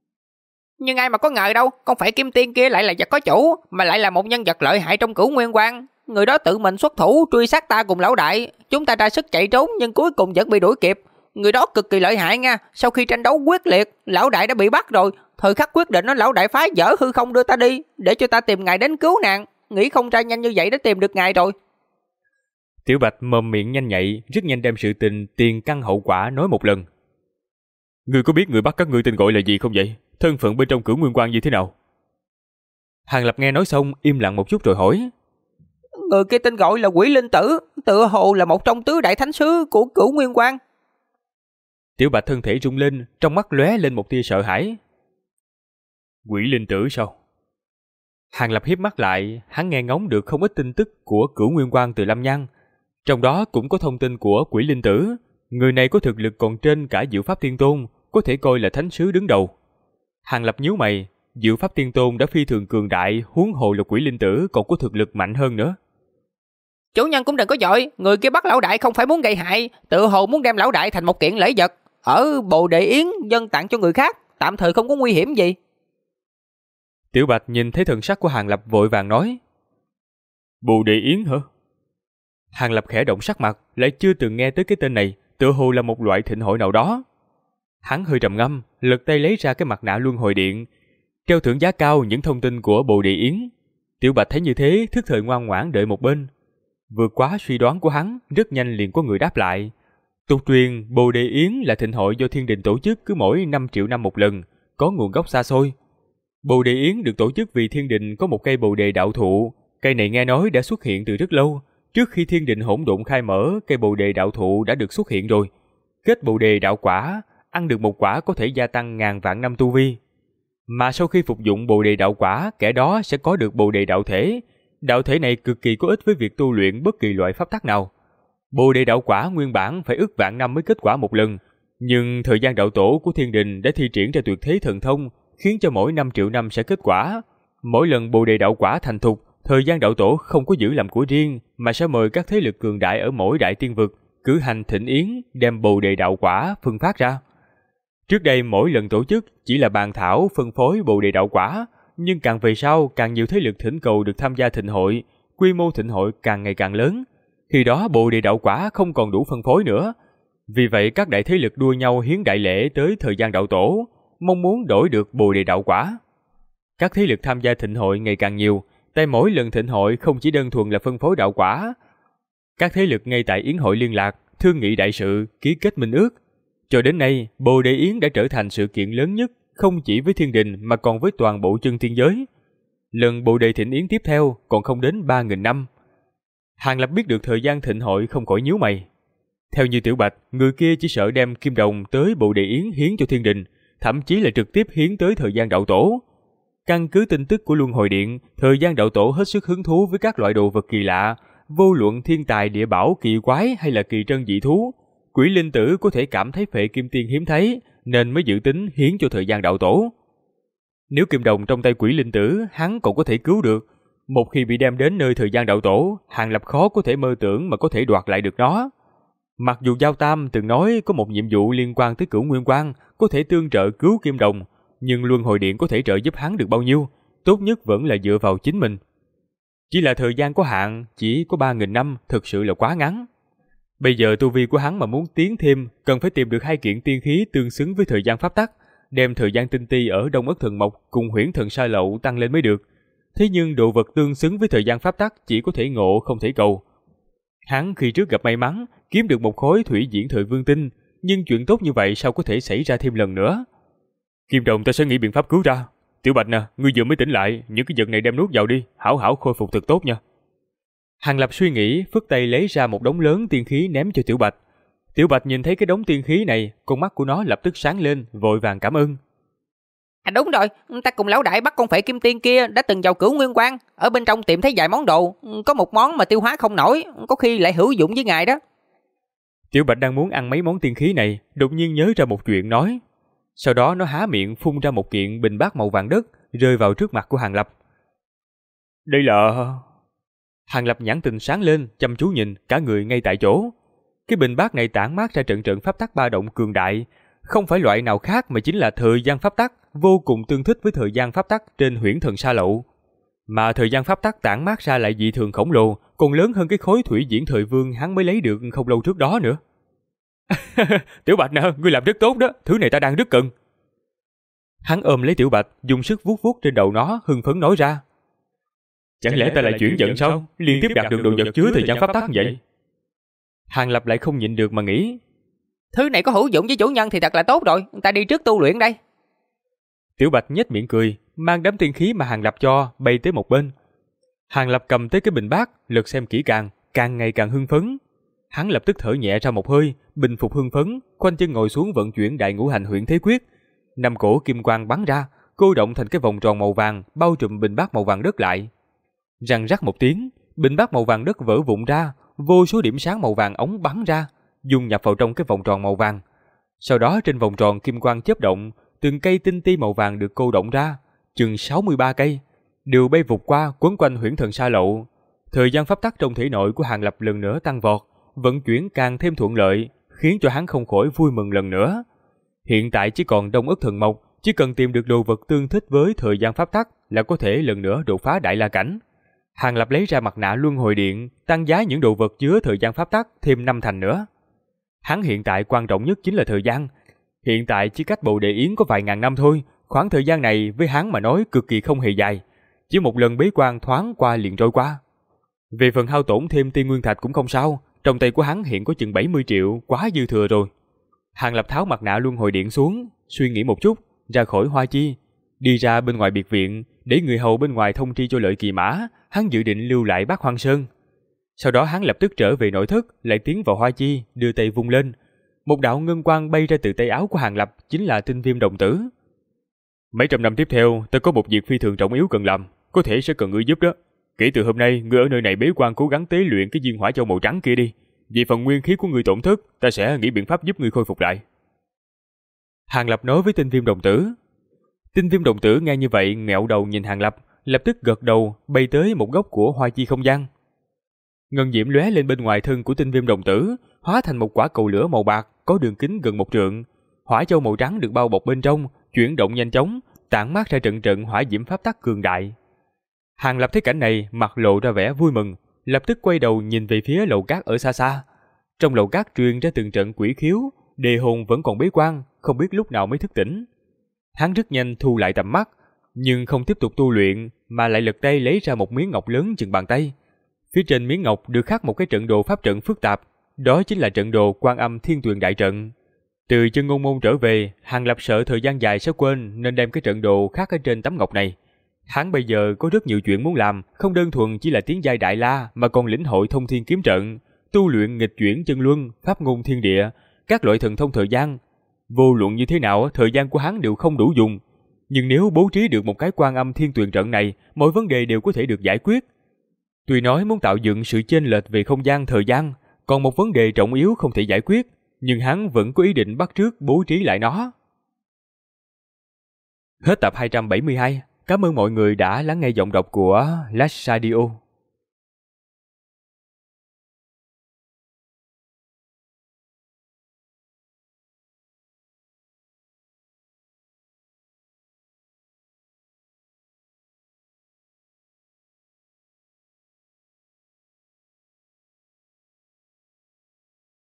Nhưng ai mà có ngờ đâu, con phệ kim tiên kia lại là vật có chủ, mà lại là một nhân vật lợi hại trong Cửu Nguyên Quang. Người đó tự mình xuất thủ truy sát ta cùng lão đại, chúng ta ra sức chạy trốn nhưng cuối cùng vẫn bị đuổi kịp. Người đó cực kỳ lợi hại nha, sau khi tranh đấu quyết liệt, lão đại đã bị bắt rồi. Thời khắc quyết định lão đại phá vỡ hư không đưa ta đi, để cho ta tìm ngài đến cứu nàng. Nghĩ không ra nhanh như vậy đã tìm được ngài rồi. Tiểu Bạch mồm miệng nhanh nhạy, rất nhanh đem sự tình tiền căn hậu quả nói một lần. Ngươi có biết người bắt các ngươi tên gọi là gì không vậy? Thân phận bên trong Cửu Nguyên Quang như thế nào? Hàng Lập nghe nói xong im lặng một chút rồi hỏi. Người kia tên gọi là Quỷ Linh Tử, tựa hồ là một trong tứ đại thánh sứ của Cửu Nguyên Quang. Tiểu Bạch thân thể rung lên, trong mắt lóe lên một tia sợ hãi. Quỷ Linh Tử sao? Hàng Lập hiếp mắt lại, hắn nghe ngóng được không ít tin tức của Cửu Nguyên Quang từ Lâm Nhan. Trong đó cũng có thông tin của Quỷ Linh Tử. Người này có thực lực còn trên cả Diệu Pháp Tiên Tôn, có thể coi là thánh sứ đứng đầu. Hàng Lập nhíu mày, Diệu Pháp Tiên Tôn đã phi thường cường đại, huống hồ là Quỷ Linh Tử còn có thực lực mạnh hơn nữa. Chủ nhân cũng đừng có vội, người kia bắt lão đại không phải muốn gây hại, tự hồ muốn đem lão đại thành một kiện lễ vật, ở Bồ Đề Yến dâng tặng cho người khác, tạm thời không có nguy hiểm gì. Tiểu Bạch nhìn thấy thần sắc của Hàng Lập vội vàng nói. Bồ Đề Yến hả? Hàng Lập khẽ động sắc mặt, lại chưa từng nghe tới cái tên này, tựa hồ là một loại thịnh hội nào đó. Hắn hơi trầm ngâm, lật tay lấy ra cái mặt nạ luân hồi điện, treo thưởng giá cao những thông tin của Bồ Đề Yến. Tiểu Bạch thấy như thế, thức thời ngoan ngoãn đợi một bên. Vượt quá suy đoán của hắn, rất nhanh liền có người đáp lại. Tục truyền Bồ Đề Yến là thịnh hội do Thiên Đình tổ chức cứ mỗi 5 triệu năm một lần, có nguồn gốc xa xôi. Bồ Đề Yến được tổ chức vì Thiên Đình có một cây Bồ Đề đạo thụ, cây này nghe nói đã xuất hiện từ rất lâu. Trước khi Thiên Đình hỗn độn khai mở, cây Bồ Đề đạo thụ đã được xuất hiện rồi. Kết Bồ Đề đạo quả, ăn được một quả có thể gia tăng ngàn vạn năm tu vi. Mà sau khi phục dụng Bồ Đề đạo quả, kẻ đó sẽ có được Bồ Đề đạo thể. Đạo thể này cực kỳ có ích với việc tu luyện bất kỳ loại pháp tắc nào. Bồ Đề đạo quả nguyên bản phải ức vạn năm mới kết quả một lần, nhưng thời gian đạo tổ của Thiên Đình đã thi triển ra tuyệt thế thần thông, khiến cho mỗi 5 triệu năm sẽ kết quả. Mỗi lần Bồ Đề đạo quả thành thục, thời gian đạo tổ không có giữ làm của riêng, mà sẽ mời các thế lực cường đại ở mỗi đại tiên vực cử hành thịnh yến, đem Bồ Đề đạo quả phân phát ra. Trước đây mỗi lần tổ chức chỉ là bàn thảo phân phối Bồ Đề đạo quả, nhưng càng về sau càng nhiều thế lực thỉnh cầu được tham gia thịnh hội, quy mô thịnh hội càng ngày càng lớn. Khi đó Bồ Đề đạo quả không còn đủ phân phối nữa, Vì vậy các đại thế lực đua nhau hiến đại lễ tới thời gian đạo tổ, mong muốn đổi được Bồ đề đạo quả. Các thế lực tham gia thịnh hội ngày càng nhiều, tại mỗi lần thịnh hội không chỉ đơn thuần là phân phối đạo quả. Các thế lực ngay tại yến hội liên lạc, thương nghị đại sự, ký kết minh ước. Cho đến nay, Bồ đề yến đã trở thành sự kiện lớn nhất, không chỉ với thiên đình mà còn với toàn bộ chân thiên giới. Lần Bồ đề thịnh yến tiếp theo còn không đến 3.000 năm. Hàng Lập biết được thời gian thịnh hội không khỏi nhíu mày. Theo như Tiểu Bạch, người kia chỉ sợ đem kim đồng tới Bồ đề yến hiến cho thiên đình, thậm chí là trực tiếp hiến tới thời gian đạo tổ. Căn cứ tin tức của Luân Hồi Điện, thời gian đạo tổ hết sức hứng thú với các loại đồ vật kỳ lạ, vô luận thiên tài địa bảo kỳ quái hay là kỳ trân dị thú. Quỷ linh tử có thể cảm thấy phệ kim tiên hiếm thấy, nên mới dự tính hiến cho thời gian đạo tổ. Nếu kim đồng trong tay quỷ linh tử, hắn còn có thể cứu được. Một khi bị đem đến nơi thời gian đạo tổ, Hàng Lập khó có thể mơ tưởng mà có thể đoạt lại được nó. Mặc dù Giao Tam từng nói có một nhiệm vụ liên quan tới Cửu Nguyên Quang, có thể tương trợ cứu kim đồng, nhưng Luân Hồi Điện có thể trợ giúp hắn được bao nhiêu, tốt nhất vẫn là dựa vào chính mình. Chỉ là thời gian có hạn, chỉ có 3.000 năm, thực sự là quá ngắn. Bây giờ tu vi của hắn mà muốn tiến thêm, cần phải tìm được 2 kiện tiên khí tương xứng với thời gian pháp tắc, đem thời gian tinh ti ở Đông Ất Thần Mộc cùng Huyễn Thần Sa Lậu tăng lên mới được. Thế nhưng đồ vật tương xứng với thời gian pháp tắc chỉ có thể ngộ không thể cầu. Hắn khi trước gặp may mắn, kiếm được một khối thủy diễn thời vương tinh, nhưng chuyện tốt như vậy sao có thể xảy ra thêm lần nữa. Kim đồng ta sẽ nghĩ biện pháp cứu ra. Tiểu Bạch nè, ngươi vừa mới tỉnh lại, những cái vật này đem nuốt vào đi, hảo hảo khôi phục thật tốt nha. Hàng Lập suy nghĩ, phất tay lấy ra một đống lớn tiên khí ném cho Tiểu Bạch. Tiểu Bạch nhìn thấy cái đống tiên khí này, con mắt của nó lập tức sáng lên, vội vàng cảm ơn. Đúng rồi, ta cùng lão đại bắt con phệ kim tiên kia đã từng vào Cửu Nguyên Quang, ở bên trong tìm thấy vài món đồ, có một món mà tiêu hóa không nổi, có khi lại hữu dụng với ngài đó. Tiểu Bạch đang muốn ăn mấy món tiên khí này, đột nhiên nhớ ra một chuyện nói. Sau đó nó há miệng phun ra một kiện bình bát màu vàng đất, rơi vào trước mặt của Hàng Lập. Đây là... Hàng Lập nhãn tình sáng lên, chăm chú nhìn, cả người ngay tại chỗ. Cái bình bát này tản mát ra trận trận pháp tắc ba động cường đại, không phải loại nào khác mà chính là thời gian pháp tắc, vô cùng tương thích với thời gian pháp tắc trên Huyễn Thần Sa Lậu. Mà thời gian pháp tắc tản mát ra lại dị thường khổng lồ, còn lớn hơn cái khối thủy diễn thời vương hắn mới lấy được không lâu trước đó nữa. Tiểu Bạch nè, ngươi làm rất tốt đó, thứ này ta đang rất cần. Hắn ôm lấy Tiểu Bạch, dùng sức vuốt vuốt trên đầu nó, hưng phấn nói ra. Chẳng lẽ ta lại chuyển vận sao? Liên tiếp đạt được đồ vật chứa thời gian pháp tắc vậy? Hàng Lập lại không nhịn được mà nghĩ. Thứ này có hữu dụng với chủ nhân thì thật là tốt rồi, ta đi trước tu luyện đây. Tiểu Bạch nhếch miệng cười, mang đám tiên khí mà Hàng Lập cho bay tới một bên. Hàng Lập cầm tới cái bình bát, lật xem kỹ càng ngày càng hưng phấn. Hắn lập tức thở nhẹ ra một hơi, bình phục hưng phấn, khoanh chân ngồi xuống vận chuyển đại ngũ hành huyễn thế quyết. 5 cổ kim quang bắn ra, cô động thành cái vòng tròn màu vàng bao trùm bình bát màu vàng đất lại. Răng rắc một tiếng, bình bát màu vàng đất vỡ vụn ra, vô số điểm sáng màu vàng ống bắn ra, dung nhập vào trong cái vòng tròn màu vàng. Sau đó trên vòng tròn kim quang chớp động, từng cây tinh ti màu vàng được cô động ra, chừng 63 cây, đều bay vụt qua quấn quanh Huyễn Thần Sa Lậu. Thời gian pháp tắc trong thể nội của Hàng Lập lần nữa tăng vọt, vận chuyển càng thêm thuận lợi, khiến cho hắn không khỏi vui mừng lần nữa. Hiện tại chỉ còn Đông Ất Thần Mộc, chỉ cần tìm được đồ vật tương thích với thời gian pháp tắc là có thể lần nữa đột phá đại la cảnh. Hàng Lập lấy ra mặt nạ Luân Hồi Điện, tăng giá những đồ vật chứa thời gian pháp tắc thêm 5 thành nữa. Hắn hiện tại quan trọng nhất chính là thời gian. Hiện tại chỉ cách Bồ Đề Yến có vài ngàn năm thôi, khoảng thời gian này với hắn mà nói cực kỳ không hề dài. Chỉ một lần bế quan thoáng qua liền trôi qua. Về phần hao tổn thêm tiên nguyên thạch cũng không sao, trong tay của hắn hiện có chừng 70 triệu, quá dư thừa rồi. Hàng Lập tháo mặt nạ Luân Hồi Điện xuống, suy nghĩ một chút, ra khỏi Hoa Chi, đi ra bên ngoài biệt viện, để người hầu bên ngoài thông tri cho Lợi Kỳ Mã, hắn dự định lưu lại Bát Hoang Sơn. Sau đó hắn lập tức trở về nội thất, lại tiến vào Hoa Chi, đưa tay vung lên. Một đạo ngân quang bay ra từ tay áo của Hàng Lập, chính là tinh viêm đồng tử. Mấy trăm năm tiếp theo, ta có một việc phi thường trọng yếu cần làm, có thể sẽ cần ngươi giúp đó. Kể từ hôm nay, ngươi ở nơi này bế quan cố gắng tế luyện cái viên hỏa châu màu trắng kia đi. Vì phần nguyên khí của ngươi tổn thất, ta sẽ nghĩ biện pháp giúp ngươi khôi phục lại. Hàng Lập nói với tinh viêm đồng tử. Tinh viêm đồng tử nghe như vậy, ngẹo đầu nhìn Hàng Lập, lập tức gật đầu, bay tới một góc của Hoa Chi không gian. Ngân diễm lóe lên bên ngoài thân của tinh viêm đồng tử, hóa thành một quả cầu lửa màu bạc, có đường kính gần 1 trượng. Hỏa châu màu trắng được bao bọc bên trong, chuyển động nhanh chóng, tản mát ra trận trận hỏa diễm pháp tắc cường đại. Hàng Lập thấy cảnh này, mặt lộ ra vẻ vui mừng, lập tức quay đầu nhìn về phía lầu cát ở xa xa. Trong lầu cát truyền ra từng trận quỷ khiếu, đề hồn vẫn còn bế quan, không biết lúc nào mới thức tỉnh. Hắn rất nhanh thu lại tầm mắt, nhưng không tiếp tục tu luyện mà lại lật tay lấy ra một miếng ngọc lớn chừng bàn tay. Phía trên miếng ngọc được khắc một cái trận đồ pháp trận phức tạp, đó chính là trận đồ Quan Âm Thiên Tuyền Đại Trận. Từ Chân Ngôn Môn trở về, Hàng Lập sợ thời gian dài sẽ quên nên đem cái trận đồ khắc ở trên tấm ngọc này. Hắn bây giờ có rất nhiều chuyện muốn làm, không đơn thuần chỉ là tiến giai Đại La mà còn lĩnh hội Thông Thiên Kiếm Trận, tu luyện nghịch chuyển chân luân, pháp ngôn thiên địa, các loại thần thông thời gian. Vô luận như thế nào, thời gian của hắn đều không đủ dùng. Nhưng nếu bố trí được một cái Quan Âm Thiên Tuyền Trận này, mọi vấn đề đều có thể được giải quyết. Tuy nói muốn tạo dựng sự chênh lệch về không gian thời gian, còn một vấn đề trọng yếu không thể giải quyết, nhưng hắn vẫn có ý định bắt chước bố trí lại nó. Hết tập 272. Cảm ơn mọi người đã lắng nghe giọng đọc của Lash Radio.